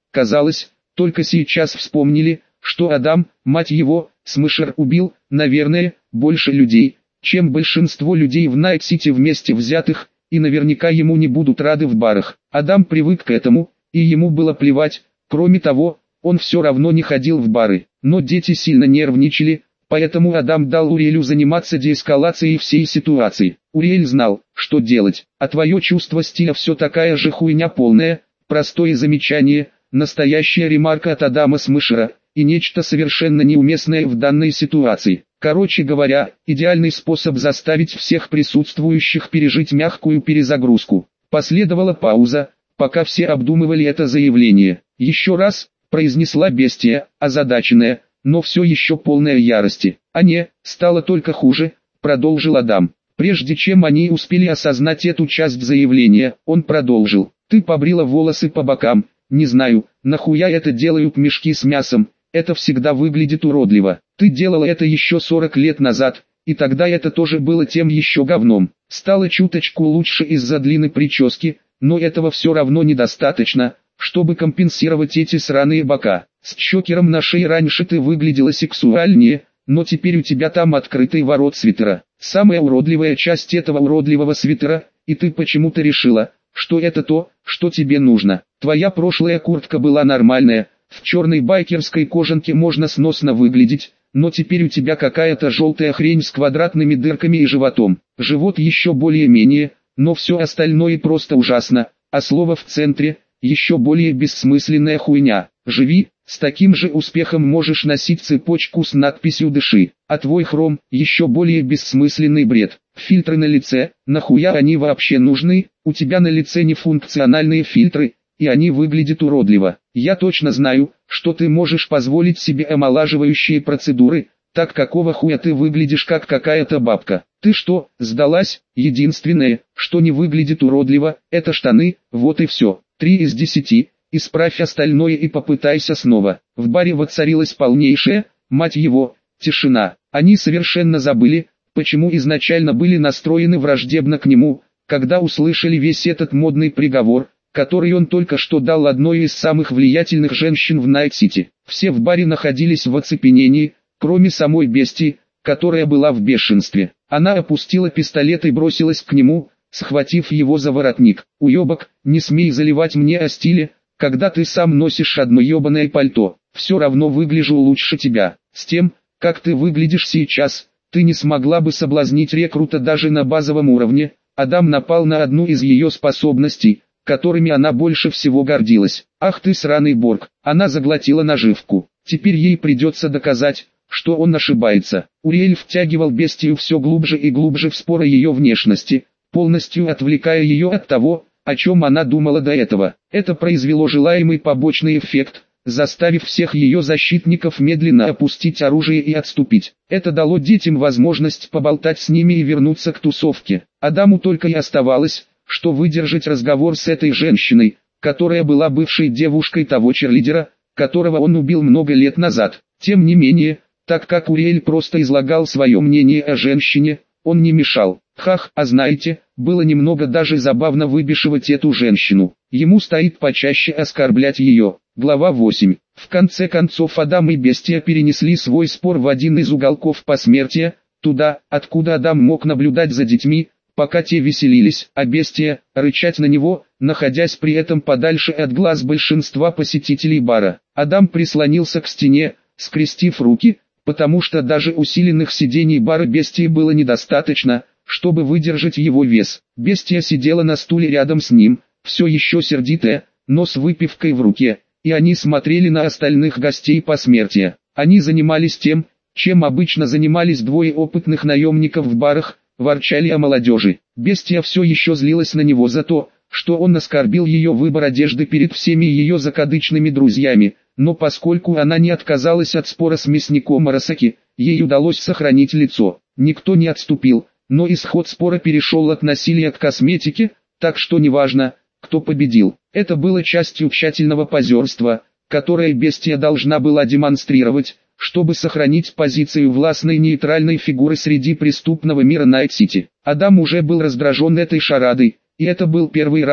казалось, только сейчас вспомнили, что Адам, мать его, Смешер убил, наверное, больше людей, чем большинство людей в Найт-Сити вместе взятых, и наверняка ему не будут рады в барах. Адам привык к этому, и ему было плевать, кроме того, он все равно не ходил в бары. Но дети сильно нервничали, поэтому Адам дал Уриэлю заниматься деэскалацией всей ситуации. Уриэль знал, что делать, а твое чувство стиля все такая же хуйня полная, простое замечание, настоящая ремарка от Адама Смешера, и нечто совершенно неуместное в данной ситуации. Короче говоря, идеальный способ заставить всех присутствующих пережить мягкую перезагрузку. Последовала пауза, пока все обдумывали это заявление. «Еще раз», — произнесла бестия, озадаченная, но все еще полная ярости. «А не, стало только хуже», — продолжил Адам. Прежде чем они успели осознать эту часть заявления, он продолжил. «Ты побрила волосы по бокам, не знаю, нахуя это делают мешки с мясом, это всегда выглядит уродливо. Ты делала это еще 40 лет назад, и тогда это тоже было тем еще говном. Стало чуточку лучше из-за длины прически, но этого все равно недостаточно, чтобы компенсировать эти сраные бока. С чокером на шее раньше ты выглядела сексуальнее, но теперь у тебя там открытый ворот свитера. Самая уродливая часть этого уродливого свитера, и ты почему-то решила, что это то, что тебе нужно. Твоя прошлая куртка была нормальная, в черной байкерской кожанке можно сносно выглядеть, но теперь у тебя какая-то желтая хрень с квадратными дырками и животом. Живот еще более-менее, но все остальное просто ужасно, а слово в центре – еще более бессмысленная хуйня. Живи, с таким же успехом можешь носить цепочку с надписью «Дыши», а твой хром – еще более бессмысленный бред. Фильтры на лице, нахуя они вообще нужны? У тебя на лице нефункциональные фильтры, и они выглядят уродливо. Я точно знаю, что ты можешь позволить себе омолаживающие процедуры, так какого хуя ты выглядишь как какая-то бабка? Ты что, сдалась? Единственное, что не выглядит уродливо, это штаны, вот и все. 3 из 10, исправь остальное и попытайся снова. В баре воцарилась полнейшая, мать его, тишина. Они совершенно забыли, почему изначально были настроены враждебно к нему, когда услышали весь этот модный приговор, который он только что дал одной из самых влиятельных женщин в Найт-Сити. Все в баре находились в оцепенении, кроме самой бестии, которая была в бешенстве. Она опустила пистолет и бросилась к нему, схватив его за воротник. «Уебок, не смей заливать мне о стиле, когда ты сам носишь одно ебаное пальто. Все равно выгляжу лучше тебя. С тем, как ты выглядишь сейчас, ты не смогла бы соблазнить рекрута даже на базовом уровне». Адам напал на одну из ее способностей, которыми она больше всего гордилась. «Ах ты сраный Борг!» Она заглотила наживку. Теперь ей придется доказать, что он ошибается. Уриэль втягивал бестию все глубже и глубже в споры ее внешности, полностью отвлекая ее от того, о чем она думала до этого. Это произвело желаемый побочный эффект, заставив всех ее защитников медленно опустить оружие и отступить. Это дало детям возможность поболтать с ними и вернуться к тусовке. Адаму только и оставалось, что выдержать разговор с этой женщиной, которая была бывшей девушкой того черлидера, которого он убил много лет назад. Тем не менее, так как Уриэль просто излагал свое мнение о женщине, он не мешал. Хах, а знаете, было немного даже забавно выбешивать эту женщину. Ему стоит почаще оскорблять ее. Глава 8. В конце концов Адам и бестия перенесли свой спор в один из уголков посмертия, туда, откуда Адам мог наблюдать за детьми, пока те веселились, а бестия, рычать на него, находясь при этом подальше от глаз большинства посетителей бара. Адам прислонился к стене, скрестив руки, потому что даже усиленных сидений бара бестии было недостаточно, чтобы выдержать его вес. Бестия сидела на стуле рядом с ним, все еще сердитая, но с выпивкой в руке, и они смотрели на остальных гостей посмертия. Они занимались тем, чем обычно занимались двое опытных наемников в барах, ворчали о молодежи. Бестия все еще злилась на него за то, что он оскорбил ее выбор одежды перед всеми ее закадычными друзьями, но поскольку она не отказалась от спора с мясником Арасаки, ей удалось сохранить лицо. Никто не отступил, но исход спора перешел от насилия к косметике, так что неважно, кто победил. Это было частью тщательного позерства, которое бестия должна была демонстрировать, чтобы сохранить позицию властной нейтральной фигуры среди преступного мира Найт-Сити. Адам уже был раздражен этой шарадой, и это был первый раз,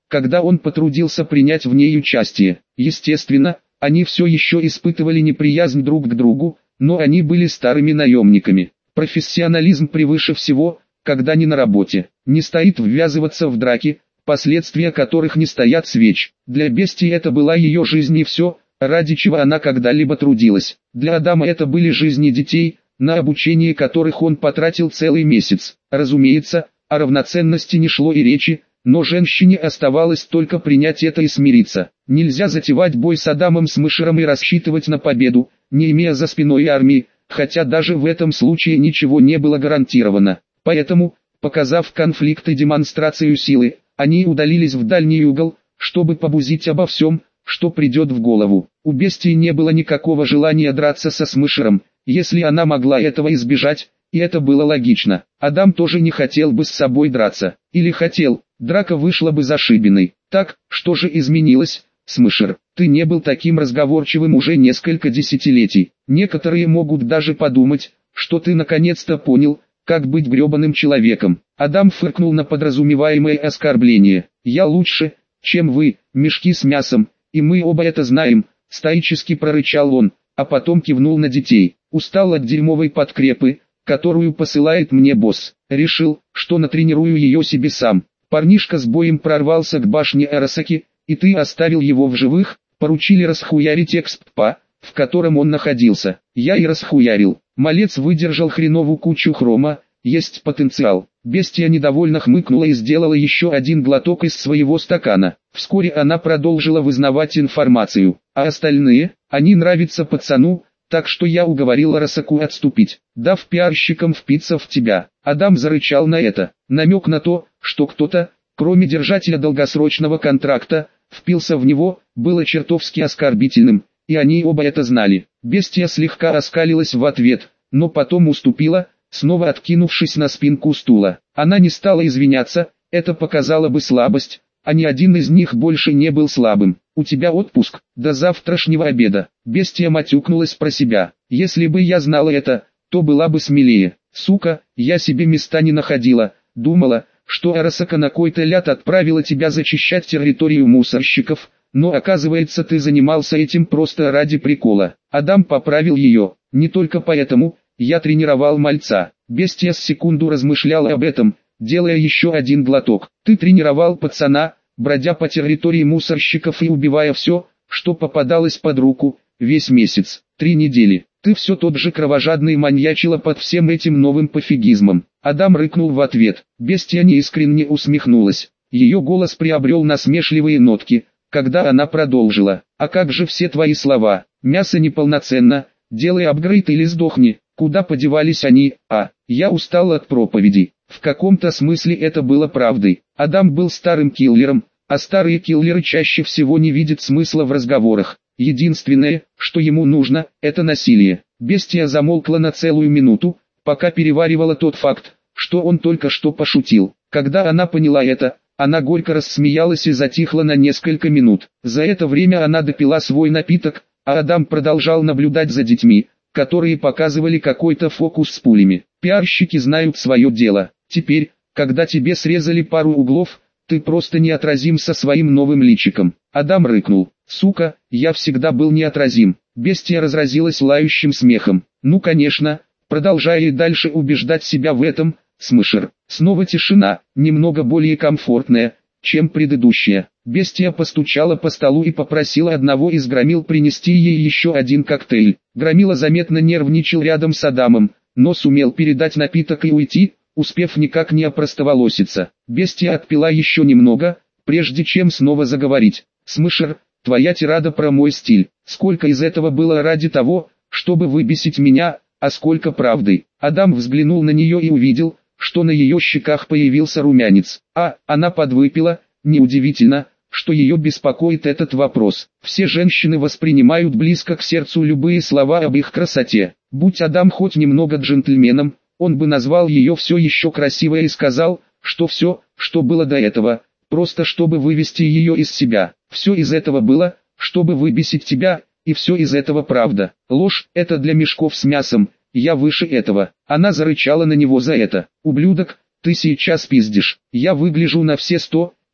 когда он потрудился принять в ней участие. Естественно, они все еще испытывали неприязнь друг к другу, но они были старыми наемниками. Профессионализм превыше всего, когда не на работе. Не стоит ввязываться в драки, последствия которых не стоят свеч. Для бестии это была ее жизнь и все, ради чего она когда-либо трудилась. Для Адама это были жизни детей, на обучение которых он потратил целый месяц. Разумеется, о равноценности не шло и речи, но женщине оставалось только принять это и смириться. Нельзя затевать бой с Адамом Смышером и рассчитывать на победу, не имея за спиной армии, хотя даже в этом случае ничего не было гарантировано. Поэтому, показав конфликт и демонстрацию силы, они удалились в дальний угол, чтобы побузить обо всем, что придет в голову. У бестии не было никакого желания драться со Смышером, если она могла этого избежать, и это было логично. Адам тоже не хотел бы с собой драться. Или хотел, драка вышла бы зашибиной. Так, что же изменилось, Смышер? Ты не был таким разговорчивым уже несколько десятилетий. Некоторые могут даже подумать, что ты наконец-то понял, как быть гребаным человеком. Адам фыркнул на подразумеваемое оскорбление. Я лучше, чем вы, мешки с мясом, и мы оба это знаем, стоически прорычал он, а потом кивнул на детей. Устал от дерьмовой подкрепы, которую посылает мне босс. Решил, что натренирую ее себе сам. Парнишка с боем прорвался к башне Арасаки, и ты оставил его в живых. Поручили расхуярить экспа, в котором он находился. Я и расхуярил. Малец выдержал хреновую кучу хрома, есть потенциал. Бестия недовольно хмыкнула и сделала еще один глоток из своего стакана. Вскоре она продолжила вызнавать информацию. А остальные, они нравятся пацану, так что я уговорил Арасаку отступить, дав пиарщикам впиться в тебя. Адам зарычал на это. Намек на то, что кто-то, кроме держателя долгосрочного контракта, впился в него, было чертовски оскорбительным, и они оба это знали. Бестия слегка оскалилась в ответ, но потом уступила, снова откинувшись на спинку стула. Она не стала извиняться, это показало бы слабость, а ни один из них больше не был слабым. У тебя отпуск, до завтрашнего обеда. Бестия матюкнулась про себя. Если бы я знала это, то была бы смелее. Сука, я себе места не находила, думала, что Арасака на кой-то ляд отправила тебя зачищать территорию мусорщиков, но оказывается ты занимался этим просто ради прикола. Адам поправил ее, не только поэтому, я тренировал мальца. Бестия с секунду размышляла об этом, делая еще один глоток. Ты тренировал пацана, бродя по территории мусорщиков и убивая все, что попадалось под руку, весь месяц, 3 недели. Ты все тот же кровожадный маньячила под всем этим новым пофигизмом. Адам рыкнул в ответ. Бестия неискренне усмехнулась. Ее голос приобрел насмешливые нотки, когда она продолжила. А как же все твои слова? Мясо неполноценно, делай апгрейд или сдохни. Куда подевались они? Я устал от проповедей. В каком-то смысле это было правдой. Адам был старым киллером, а старые киллеры чаще всего не видят смысла в разговорах. Единственное, что ему нужно, это насилие. Бестия замолкла на целую минуту, пока переваривала тот факт, что он только что пошутил. Когда она поняла это, она горько рассмеялась и затихла на несколько минут. За это время она допила свой напиток, а Адам продолжал наблюдать за детьми, которые показывали какой-то фокус с пулями. Пиарщики знают свое дело. Теперь, когда тебе срезали пару углов, ты просто неотразим со своим новым личиком. Адам рыкнул. Сука, я всегда был неотразим. Бестия разразилась лающим смехом. Ну конечно, продолжая и дальше убеждать себя в этом, Смышер. Снова тишина, немного более комфортная, чем предыдущая. Бестия постучала по столу и попросила одного из громил принести ей еще один коктейль. Громила заметно нервничал рядом с Адамом, но сумел передать напиток и уйти, успев никак не опростоволоситься. Бестия отпила еще немного, прежде чем снова заговорить. Смышер, твоя тирада про мой стиль. Сколько из этого было ради того, чтобы выбесить меня, а сколько правдой? Адам взглянул на нее и увидел, что на ее щеках появился румянец. Она подвыпила, неудивительно, что ее беспокоит этот вопрос. Все женщины воспринимают близко к сердцу любые слова об их красоте. Будь Адам хоть немного джентльменом, он бы назвал ее все еще красивой и сказал, что все, что было до этого, просто чтобы вывести ее из себя. Все из этого было, чтобы выбесить тебя, и все из этого правда. Ложь – это для мешков с мясом, я выше этого. Она зарычала на него за это. Ублюдок, ты сейчас пиздишь. Я выгляжу на все 100,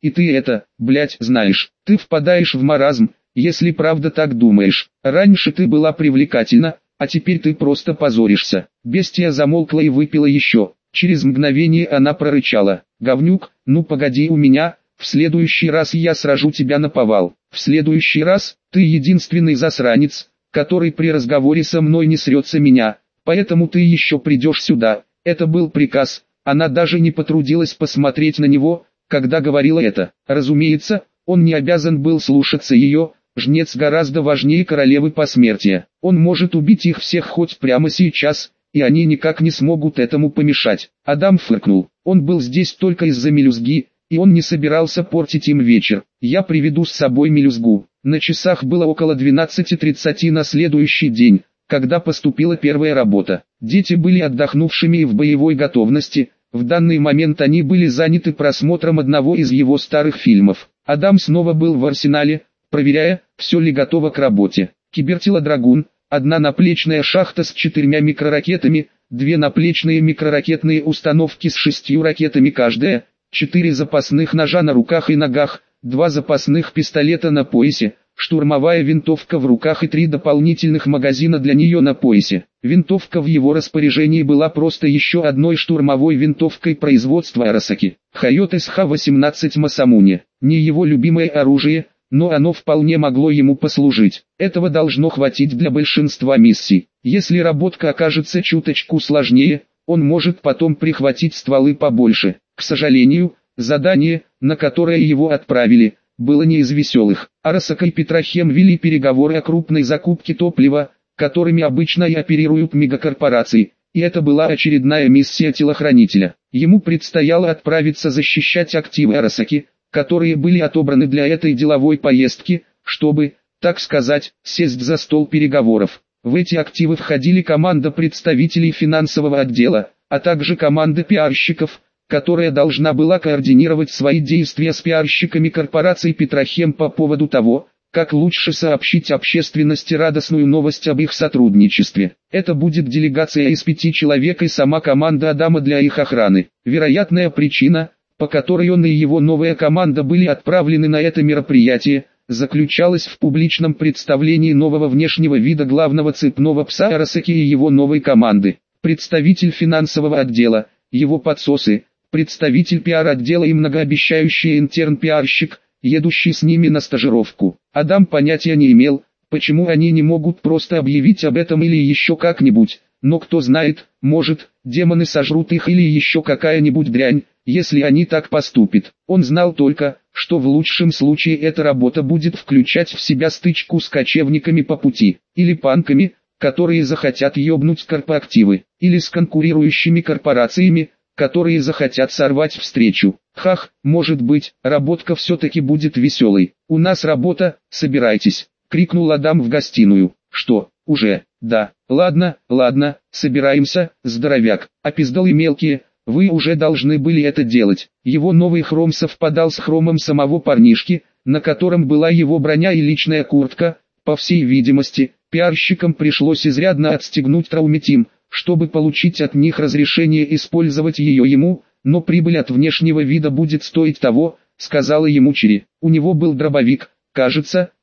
И ты это, блять, знаешь. Ты впадаешь в маразм, если правда так думаешь. Раньше ты была привлекательна, а теперь ты просто позоришься. Бестия замолкла и выпила еще. Через мгновение она прорычала: говнюк, ну погоди у меня, в следующий раз я сражу тебя наповал. В следующий раз, ты единственный засранец, который при разговоре со мной не срется меня, поэтому ты еще придешь сюда. Это был приказ, она даже не потрудилась посмотреть на него, когда говорила это. Разумеется, он не обязан был слушаться ее, жнец гораздо важнее королевы посмертия. Он может убить их всех хоть прямо сейчас, и они никак не смогут этому помешать. Адам фыркнул. Он был здесь только из-за мелюзги, и он не собирался портить им вечер. Я приведу с собой мелюзгу. На часах было около 12:30 на следующий день, когда поступила первая работа. Дети были отдохнувшими и в боевой готовности. В данный момент они были заняты просмотром одного из его старых фильмов. Адам снова был в арсенале, проверяя, все ли готово к работе. Кибертилодрагун, одна наплечная шахта с 4 микроракетами, 2 наплечные микроракетные установки с 6 ракетами каждая, 4 запасных ножа на руках и ногах, 2 запасных пистолета на поясе, штурмовая винтовка в руках и 3 дополнительных магазина для нее на поясе. Винтовка в его распоряжении была просто еще одной штурмовой винтовкой производства Арасаки. Хайот СХ-18 Масамуне. Не его любимое оружие, но оно вполне могло ему послужить. Этого должно хватить для большинства миссий. Если работка окажется чуточку сложнее, он может потом прихватить стволы побольше. К сожалению, задание, на которое его отправили, было не из веселых. Арасака и Петрохем вели переговоры о крупной закупке топлива, которыми обычно и оперируют мегакорпорации, и это была очередная миссия телохранителя. Ему предстояло отправиться защищать активы Арасаки, которые были отобраны для этой деловой поездки, чтобы, так сказать, сесть за стол переговоров. В эти активы входили команда представителей финансового отдела, а также команда пиарщиков, которая должна была координировать свои действия с пиарщиками корпораций Петрохем по поводу того, как лучше сообщить общественности радостную новость об их сотрудничестве. Это будет делегация из 5 человек и сама команда Адама для их охраны. Вероятная причина, по которой он и его новая команда были отправлены на это мероприятие, заключалась в публичном представлении нового внешнего вида главного цепного пса Арасаки и его новой команды. Представитель финансового отдела, его подсосы, представитель пиар-отдела и многообещающий интерн-пиарщик, едущий с ними на стажировку. Адам понятия не имел, почему они не могут просто объявить об этом или еще как-нибудь, но кто знает, может, демоны сожрут их или еще какая-нибудь дрянь, если они так поступят. Он знал только, что в лучшем случае эта работа будет включать в себя стычку с кочевниками по пути, или панками, которые захотят ёбнуть корпоактивы, или с конкурирующими корпорациями, которые захотят сорвать встречу. Хах, может быть, работка все-таки будет веселой. У нас работа, собирайтесь, крикнул Адам в гостиную. Что, уже? Да. Ладно, собираемся, здоровяк. Опиздалы мелкие, вы уже должны были это делать. Его новый хром совпадал с хромом самого парнишки, на котором была его броня и личная куртка. По всей видимости, пиарщикам пришлось изрядно отстегнуть Траумитим, чтобы получить от них разрешение использовать ее ему, но прибыль от внешнего вида будет стоить того, сказала ему Чири. У него был дробовик, кажется,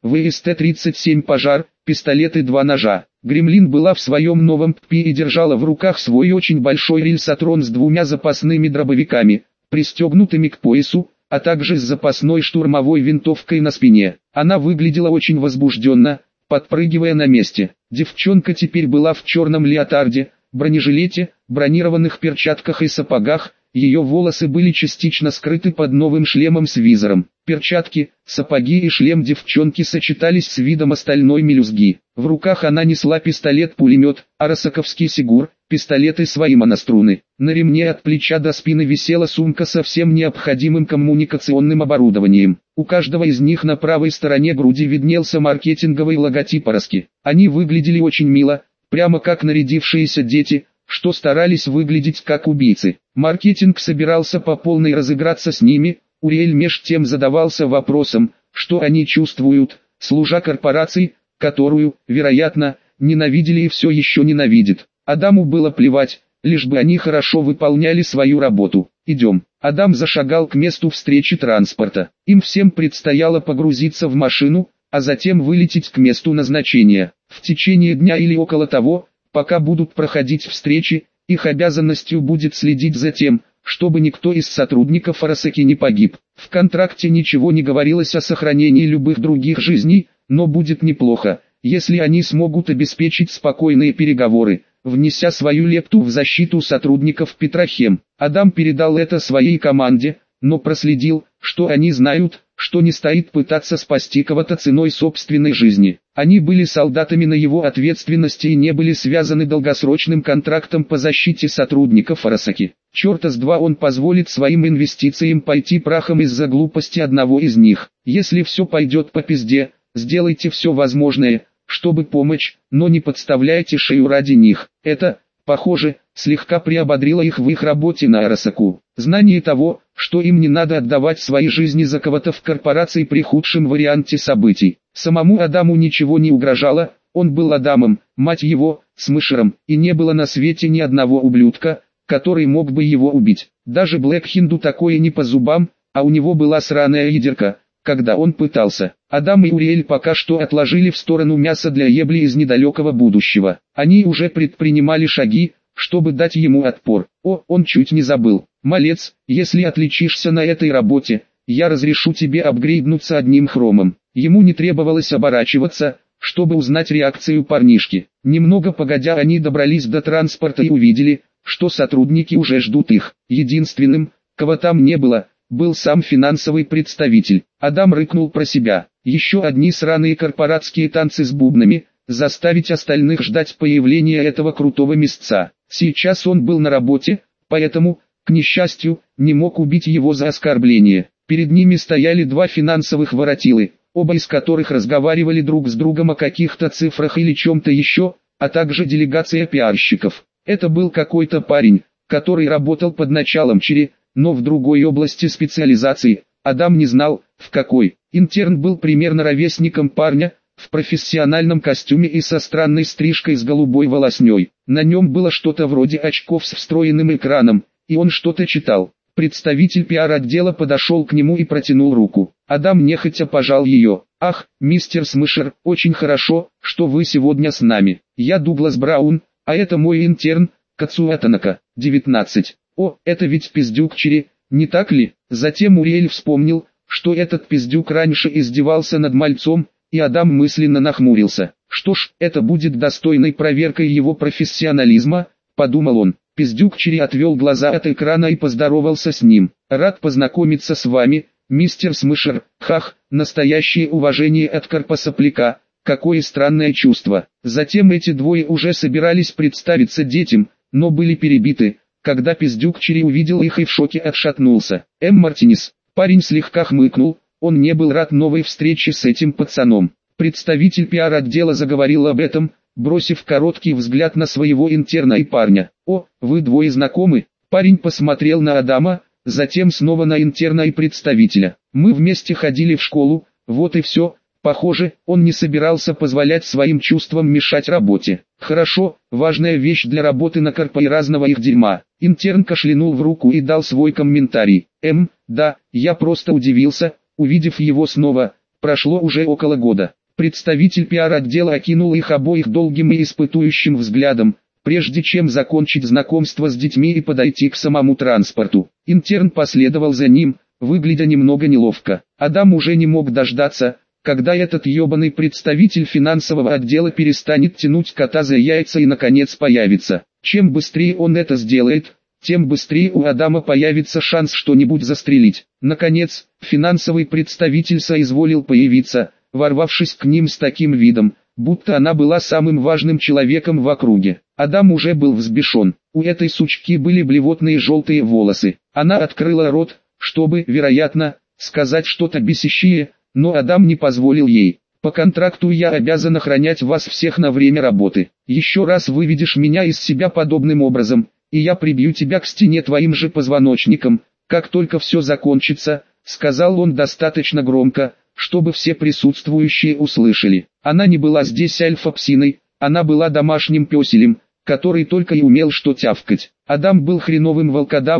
ВСТ-37 пожар, пистолет и 2 ножа. Гремлин была в своем новом ППИ и держала в руках свой очень большой рельсотрон с 2 запасными дробовиками, пристегнутыми к поясу, а также с запасной штурмовой винтовкой на спине. Она выглядела очень возбужденно, подпрыгивая на месте. Девчонка теперь была в черном леотарде, бронежилете, бронированных перчатках и сапогах, ее волосы были частично скрыты под новым шлемом с визором. Перчатки, сапоги и шлем девчонки сочетались с видом остальной мелюзги. В руках она несла пистолет-пулемет, арасаковский сигур, пистолеты свои моноструны. На ремне от плеча до спины висела сумка со всем необходимым коммуникационным оборудованием. У каждого из них на правой стороне груди виднелся маркетинговый логотип Араски. Они выглядели очень мило, прямо как нарядившиеся дети, что старались выглядеть как убийцы. Маркетинг собирался по полной разыграться с ними. Уриэль меж тем задавался вопросом, что они чувствуют, служа корпорации, которую, вероятно, ненавидели и все еще ненавидят. Адаму было плевать, лишь бы они хорошо выполняли свою работу. «Идем», Адам зашагал к месту встречи транспорта. Им всем предстояло погрузиться в машину, а затем вылететь к месту назначения. В течение дня или около того, пока будут проходить встречи, их обязанностью будет следить за тем, чтобы никто из сотрудников Арасаки не погиб. В контракте ничего не говорилось о сохранении любых других жизней, но будет неплохо, если они смогут обеспечить спокойные переговоры, внеся свою лепту в защиту сотрудников Петрохем. Адам передал это своей команде, но проследил, что они знают, что не стоит пытаться спасти кого-то ценой собственной жизни. Они были солдатами на его ответственности и не были связаны долгосрочным контрактом по защите сотрудников Арасаки. Черта с два он позволит своим инвестициям пойти прахом из-за глупости одного из них. Если все пойдет по пизде, сделайте все возможное, чтобы помочь, но не подставляйте шею ради них. Это, похоже, слегка приободрило их в их работе на Арасаку. Знание того, что им не надо отдавать свои жизни за кого-то в корпорации при худшем варианте событий. Самому Адаму ничего не угрожало, он был Адамом, мать его, Смышером, и не было на свете ни одного ублюдка, который мог бы его убить. Даже Блэк Хинду такое не по зубам, а у него была сраная ядерка, когда он пытался. Адам и Уриэль пока что отложили в сторону мясо для ебли из недалекого будущего. Они уже предпринимали шаги, чтобы дать ему отпор. О, он чуть не забыл. Малец, если отличишься на этой работе, я разрешу тебе апгрейднуться одним хромом. Ему не требовалось оборачиваться, чтобы узнать реакцию парнишки. Немного погодя они добрались до транспорта и увидели, что сотрудники уже ждут их. Единственным, кого там не было, был сам финансовый представитель. Адам рыкнул про себя. Еще одни сраные корпоратские танцы с бубнами, заставить остальных ждать появления этого крутого мясца. Сейчас он был на работе, поэтому, к несчастью, не мог убить его за оскорбление. Перед ними стояли два финансовых воротилы, оба из которых разговаривали друг с другом о каких-то цифрах или чем-то еще, а также делегация пиарщиков. Это был какой-то парень, который работал под началом Черри, но в другой области специализации. Адам не знал, в какой. Интерн был примерно ровесником парня, в профессиональном костюме и со странной стрижкой с голубой волосней. На нем было что-то вроде очков с встроенным экраном, и он что-то читал. Представитель пиар-отдела подошел к нему и протянул руку. Адам нехотя пожал ее. «Ах, мистер Смышер, очень хорошо, что вы сегодня с нами. Я Дуглас Браун, а это мой интерн, Кацуэ Танака, 19. О, это ведь пиздюк Черри, не так ли?» Затем Уриэль вспомнил, что этот пиздюк раньше издевался над мальцом, и Адам мысленно нахмурился. «Что ж, это будет достойной проверкой его профессионализма», — подумал он. Пиздюк Черри отвел глаза от экрана и поздоровался с ним. «Рад познакомиться с вами, мистер Смышер. Хах, настоящее уважение от корпосопляка, какое странное чувство». Затем эти двое уже собирались представиться детям, но были перебиты, когда пиздюк Черри увидел их и в шоке отшатнулся. Мартинес. Парень слегка хмыкнул, он не был рад новой встрече с этим пацаном. Представитель пиар-отдела заговорил об этом, бросив короткий взгляд на своего интерна и парня. «О, вы двое знакомы?» Парень посмотрел на Адама, затем снова на интерна и представителя. «Мы вместе ходили в школу, вот и все». Похоже, он не собирался позволять своим чувствам мешать работе. «Хорошо, важная вещь для работы на корпо и разного их дерьма». Интерн кашлянул в руку и дал свой комментарий. Да, я просто удивился, увидев его снова. Прошло уже около года». Представитель пиар-отдела окинул их обоих долгим и испытующим взглядом, прежде чем закончить знакомство с детьми и подойти к самому транспорту. Интерн последовал за ним, выглядя немного неловко. Адам уже не мог дождаться, когда этот ебаный представитель финансового отдела перестанет тянуть кота за яйца и наконец появится. Чем быстрее он это сделает, тем быстрее у Адама появится шанс что-нибудь застрелить. Наконец, финансовый представитель соизволил появиться, ворвавшись к ним с таким видом, будто она была самым важным человеком в округе. Адам уже был взбешен. У этой сучки были блевотные желтые волосы. Она открыла рот, чтобы, вероятно, сказать что-то бесящее, но Адам не позволил ей. «По контракту я обязан охранять вас всех на время работы. Еще раз выведешь меня из себя подобным образом, и я прибью тебя к стене твоим же позвоночником, как только все закончится», — сказал он достаточно громко, чтобы все присутствующие услышали. Она не была здесь альфа-псиной, она была домашним песелем, который только и умел что тявкать. Адам был хреновым волкодавом,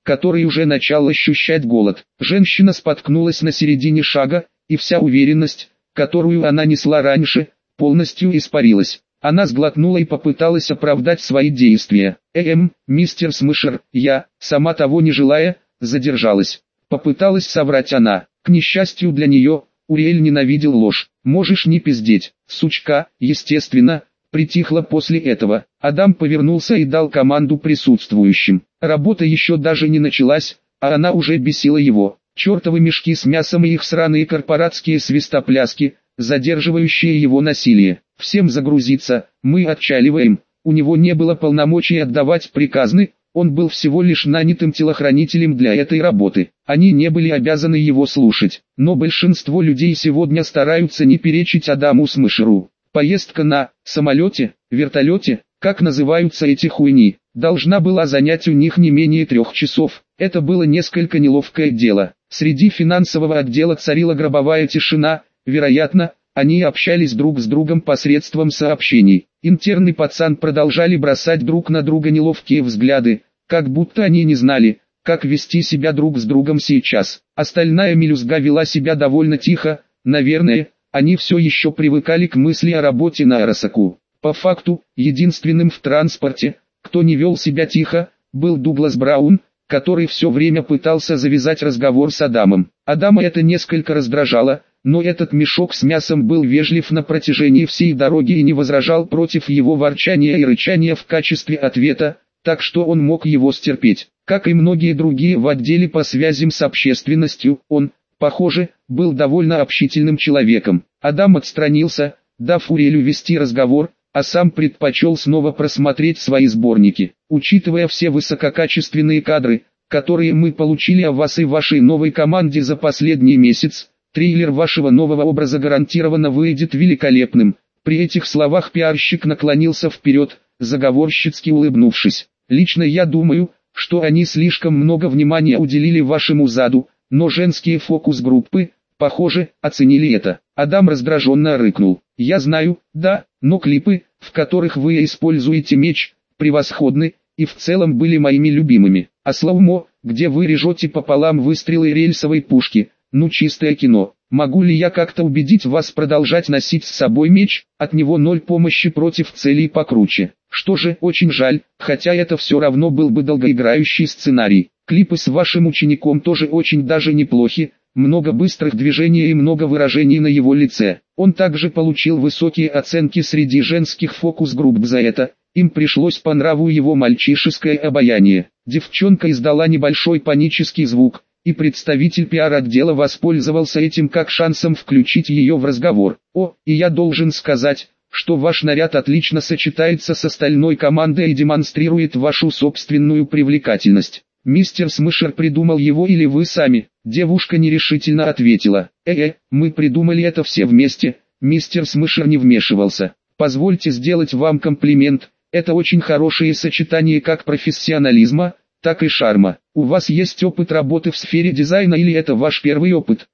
который уже начал ощущать голод. Женщина споткнулась на середине шага, и вся уверенность, которую она несла раньше, полностью испарилась. Она сглотнула и попыталась оправдать свои действия. Мистер Смышер, я, сама того не желая, задержалась. Попыталась соврать она. К несчастью для нее, Уриэль ненавидел ложь. Можешь не пиздеть, сучка, естественно, притихла после этого. Адам повернулся и дал команду присутствующим. Работа еще даже не началась, а она уже бесила его. Чертовы мешки с мясом и их сраные корпоратские свистопляски, задерживающие его насилие. Всем загрузиться, мы отчаливаем. У него не было полномочий отдавать приказы, он был всего лишь нанятым телохранителем для этой работы. Они не были обязаны его слушать. Но большинство людей сегодня стараются не перечить Адаму Смышеру. Поездка на самолете, вертолете, как называются эти хуйни, должна была занять у них не менее 3 часов. Это было несколько неловкое дело. Среди финансового отдела царила гробовая тишина, вероятно, они общались друг с другом посредством сообщений. Интерн и пацан продолжали бросать друг на друга неловкие взгляды, как будто они не знали, как вести себя друг с другом сейчас. Остальная мелюзга вела себя довольно тихо, наверное, они все еще привыкали к мысли о работе на Арасаку. По факту, единственным в транспорте, кто не вел себя тихо, был Дуглас Браун, который все время пытался завязать разговор с Адамом. Адама это несколько раздражало, но этот мешок с мясом был вежлив на протяжении всей дороги и не возражал против его ворчания и рычания в качестве ответа, так что он мог его стерпеть. Как и многие другие в отделе по связям с общественностью, он, похоже, был довольно общительным человеком. Адам отстранился, дав Уриэлю вести разговор, а сам предпочел снова просмотреть свои сборники. Учитывая все высококачественные кадры, которые мы получили о вас и вашей новой команде за последний месяц, трейлер вашего нового образа гарантированно выйдет великолепным. При этих словах пиарщик наклонился вперед, заговорщицки улыбнувшись. Лично я думаю, что они слишком много внимания уделили вашему заду, но женские фокус-группы, похоже, оценили это. Адам раздраженно рыкнул. Я знаю, да, но клипы, в которых вы используете меч, превосходны, и в целом были моими любимыми. А слоумо, где вы режете пополам выстрелы рельсовой пушки, ну чистое кино. Могу ли я как-то убедить вас продолжать носить с собой меч, от него 0 помощи против целей покруче. Что же, очень жаль, хотя это все равно был бы долгоиграющий сценарий. Клипы с вашим учеником тоже очень даже неплохи, много быстрых движений и много выражений на его лице. Он также получил высокие оценки среди женских фокус-групп за это, им пришлось по нраву его мальчишеское обаяние. Девчонка издала небольшой панический звук, и представитель пиар-отдела воспользовался этим как шансом включить ее в разговор. О, и я должен сказать, что ваш наряд отлично сочетается с остальной командой и демонстрирует вашу собственную привлекательность. Мистер Смышер придумал его или вы сами? Девушка нерешительно ответила. Мы придумали это все вместе. Мистер Смышер не вмешивался. Позвольте сделать вам комплимент. Это очень хорошее сочетание как профессионализма, так и шарма. У вас есть опыт работы в сфере дизайна или это ваш первый опыт?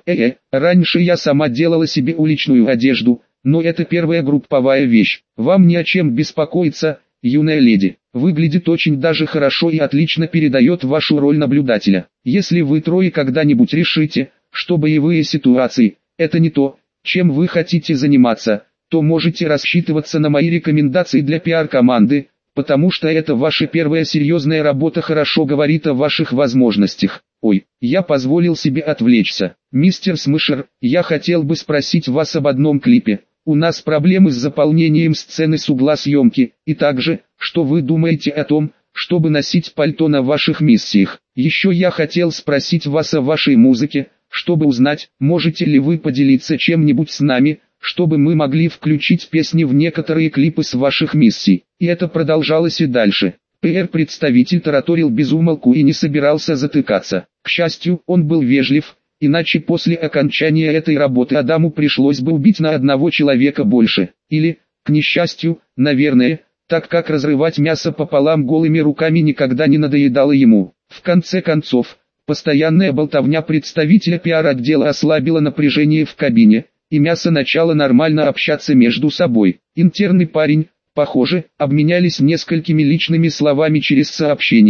Раньше я сама делала себе уличную одежду, но это первая групповая вещь. Вам не о чем беспокоиться, юная леди. Выглядит очень даже хорошо и отлично передает вашу роль наблюдателя. Если вы трое когда-нибудь решите, что боевые ситуации – это не то, чем вы хотите заниматься, то можете рассчитываться на мои рекомендации для пиар-команды, потому что это ваша первая серьезная работа хорошо говорит о ваших возможностях. Ой, я позволил себе отвлечься. Мистер Смышер, я хотел бы спросить вас об одном клипе. У нас проблемы с заполнением сцены с угла съемки, и также, что вы думаете о том, чтобы носить пальто на ваших миссиях. Еще я хотел спросить вас о вашей музыке, чтобы узнать, можете ли вы поделиться чем-нибудь с нами, чтобы мы могли включить песни в некоторые клипы с ваших миссий. И это продолжалось и дальше. ПР-представитель тараторил без умолку и не собирался затыкаться. К счастью, он был вежлив, иначе после окончания этой работы Адаму пришлось бы убить на одного человека больше. Или, к несчастью, наверное, так как разрывать мясо пополам голыми руками никогда не надоедало ему. В конце концов, постоянная болтовня представителя пиар-отдела ослабила напряжение в кабине, и мясо начало нормально общаться между собой. Интерн и парень, похоже, обменялись несколькими личными словами через сообщение,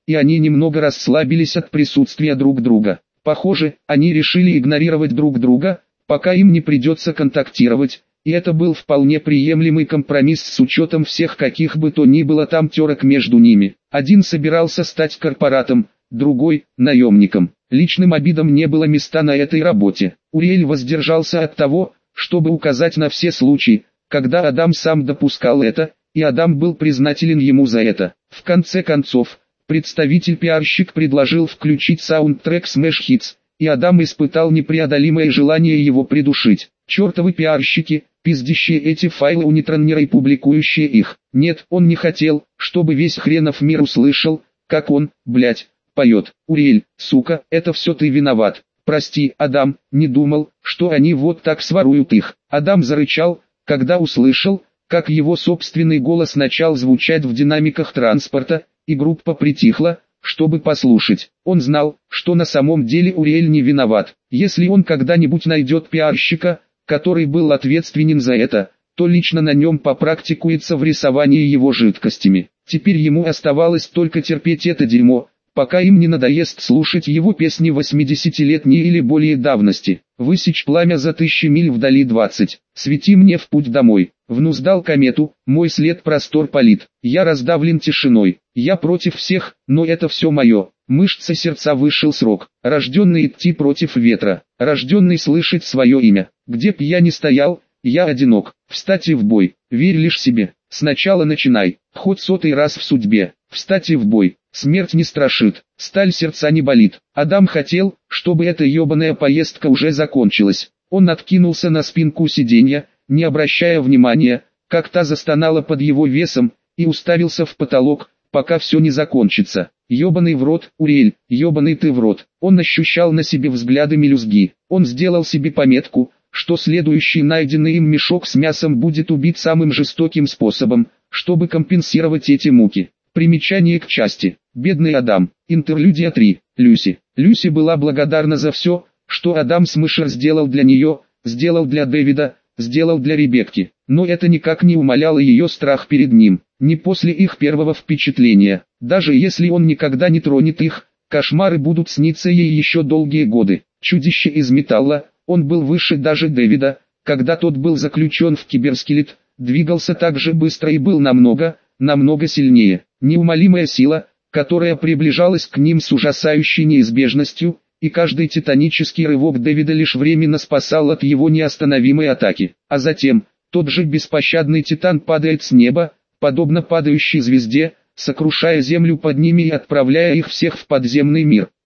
и они немного расслабились от присутствия друг друга. Похоже, они решили игнорировать друг друга, пока им не придется контактировать, и это был вполне приемлемый компромисс с учетом всех каких бы то ни было там терок между ними. Один собирался стать корпоратом, другой – наемником. Личным обидам не было места на этой работе. Уриэль воздержался от того, чтобы указать на все случаи, когда Адам сам допускал это, и Адам был признателен ему за это. В конце концов, представитель-пиарщик предложил включить саундтрек Smash Hits, и Адам испытал непреодолимое желание его придушить. Чертовы пиарщики, пиздящие эти файлы у нетроннера и публикующие их. Нет, он не хотел, чтобы весь хренов мир услышал, как он, блять, поет. Уриэль, сука, это все ты виноват. Прости, Адам, не думал, что они вот так своруют их. Адам зарычал, когда услышал, как его собственный голос начал звучать в динамиках транспорта, и группа притихла, чтобы послушать. Он знал, что на самом деле Уриэль не виноват. Если он когда-нибудь найдет пиарщика, который был ответственен за это, то лично на нем попрактикуется в рисовании его жидкостями. Теперь ему оставалось только терпеть это дерьмо, пока им не надоест слушать его песни 80-летней или более давности. Высечь пламя за 1000 миль вдали 20. Свети мне в путь домой. Внуздал комету, мой след простор палит. Я раздавлен тишиной. Я против всех, но это все мое. Мышца сердца вышел срок. Рожденный идти против ветра. Рожденный слышать свое имя. Где б я ни стоял, я одинок. Встать и в бой. Верь лишь себе. Сначала начинай. Хоть 100-й раз в судьбе. Встать и в бой. Смерть не страшит, сталь сердца не болит. Адам хотел, чтобы эта ебаная поездка уже закончилась. Он откинулся на спинку сиденья, не обращая внимания, как та застонала под его весом, и уставился в потолок, пока все не закончится. Ебаный в рот, Уриэль, ебаный ты в рот. Он ощущал на себе взгляды мелюзги. Он сделал себе пометку, что следующий найденный им мешок с мясом будет убит самым жестоким способом, чтобы компенсировать эти муки. Примечание к части. Бедный Адам. Интерлюдия 3. Люси. Люси была благодарна за все, что Адам Смышер сделал для нее, сделал для Дэвида, сделал для Ребекки. Но это никак не умаляло ее страх перед ним. Не после их первого впечатления. Даже если он никогда не тронет их, кошмары будут сниться ей еще долгие годы. Чудище из металла, он был выше даже Дэвида, когда тот был заключен в киберскелет, двигался так же быстро и был намного сильнее. Неумолимая сила, которая приближалась к ним с ужасающей неизбежностью, и каждый титанический рывок Дэвида лишь временно спасал от его неостановимой атаки. А затем, тот же беспощадный титан падает с неба, подобно падающей звезде, сокрушая землю под ними и отправляя их всех в подземный мир.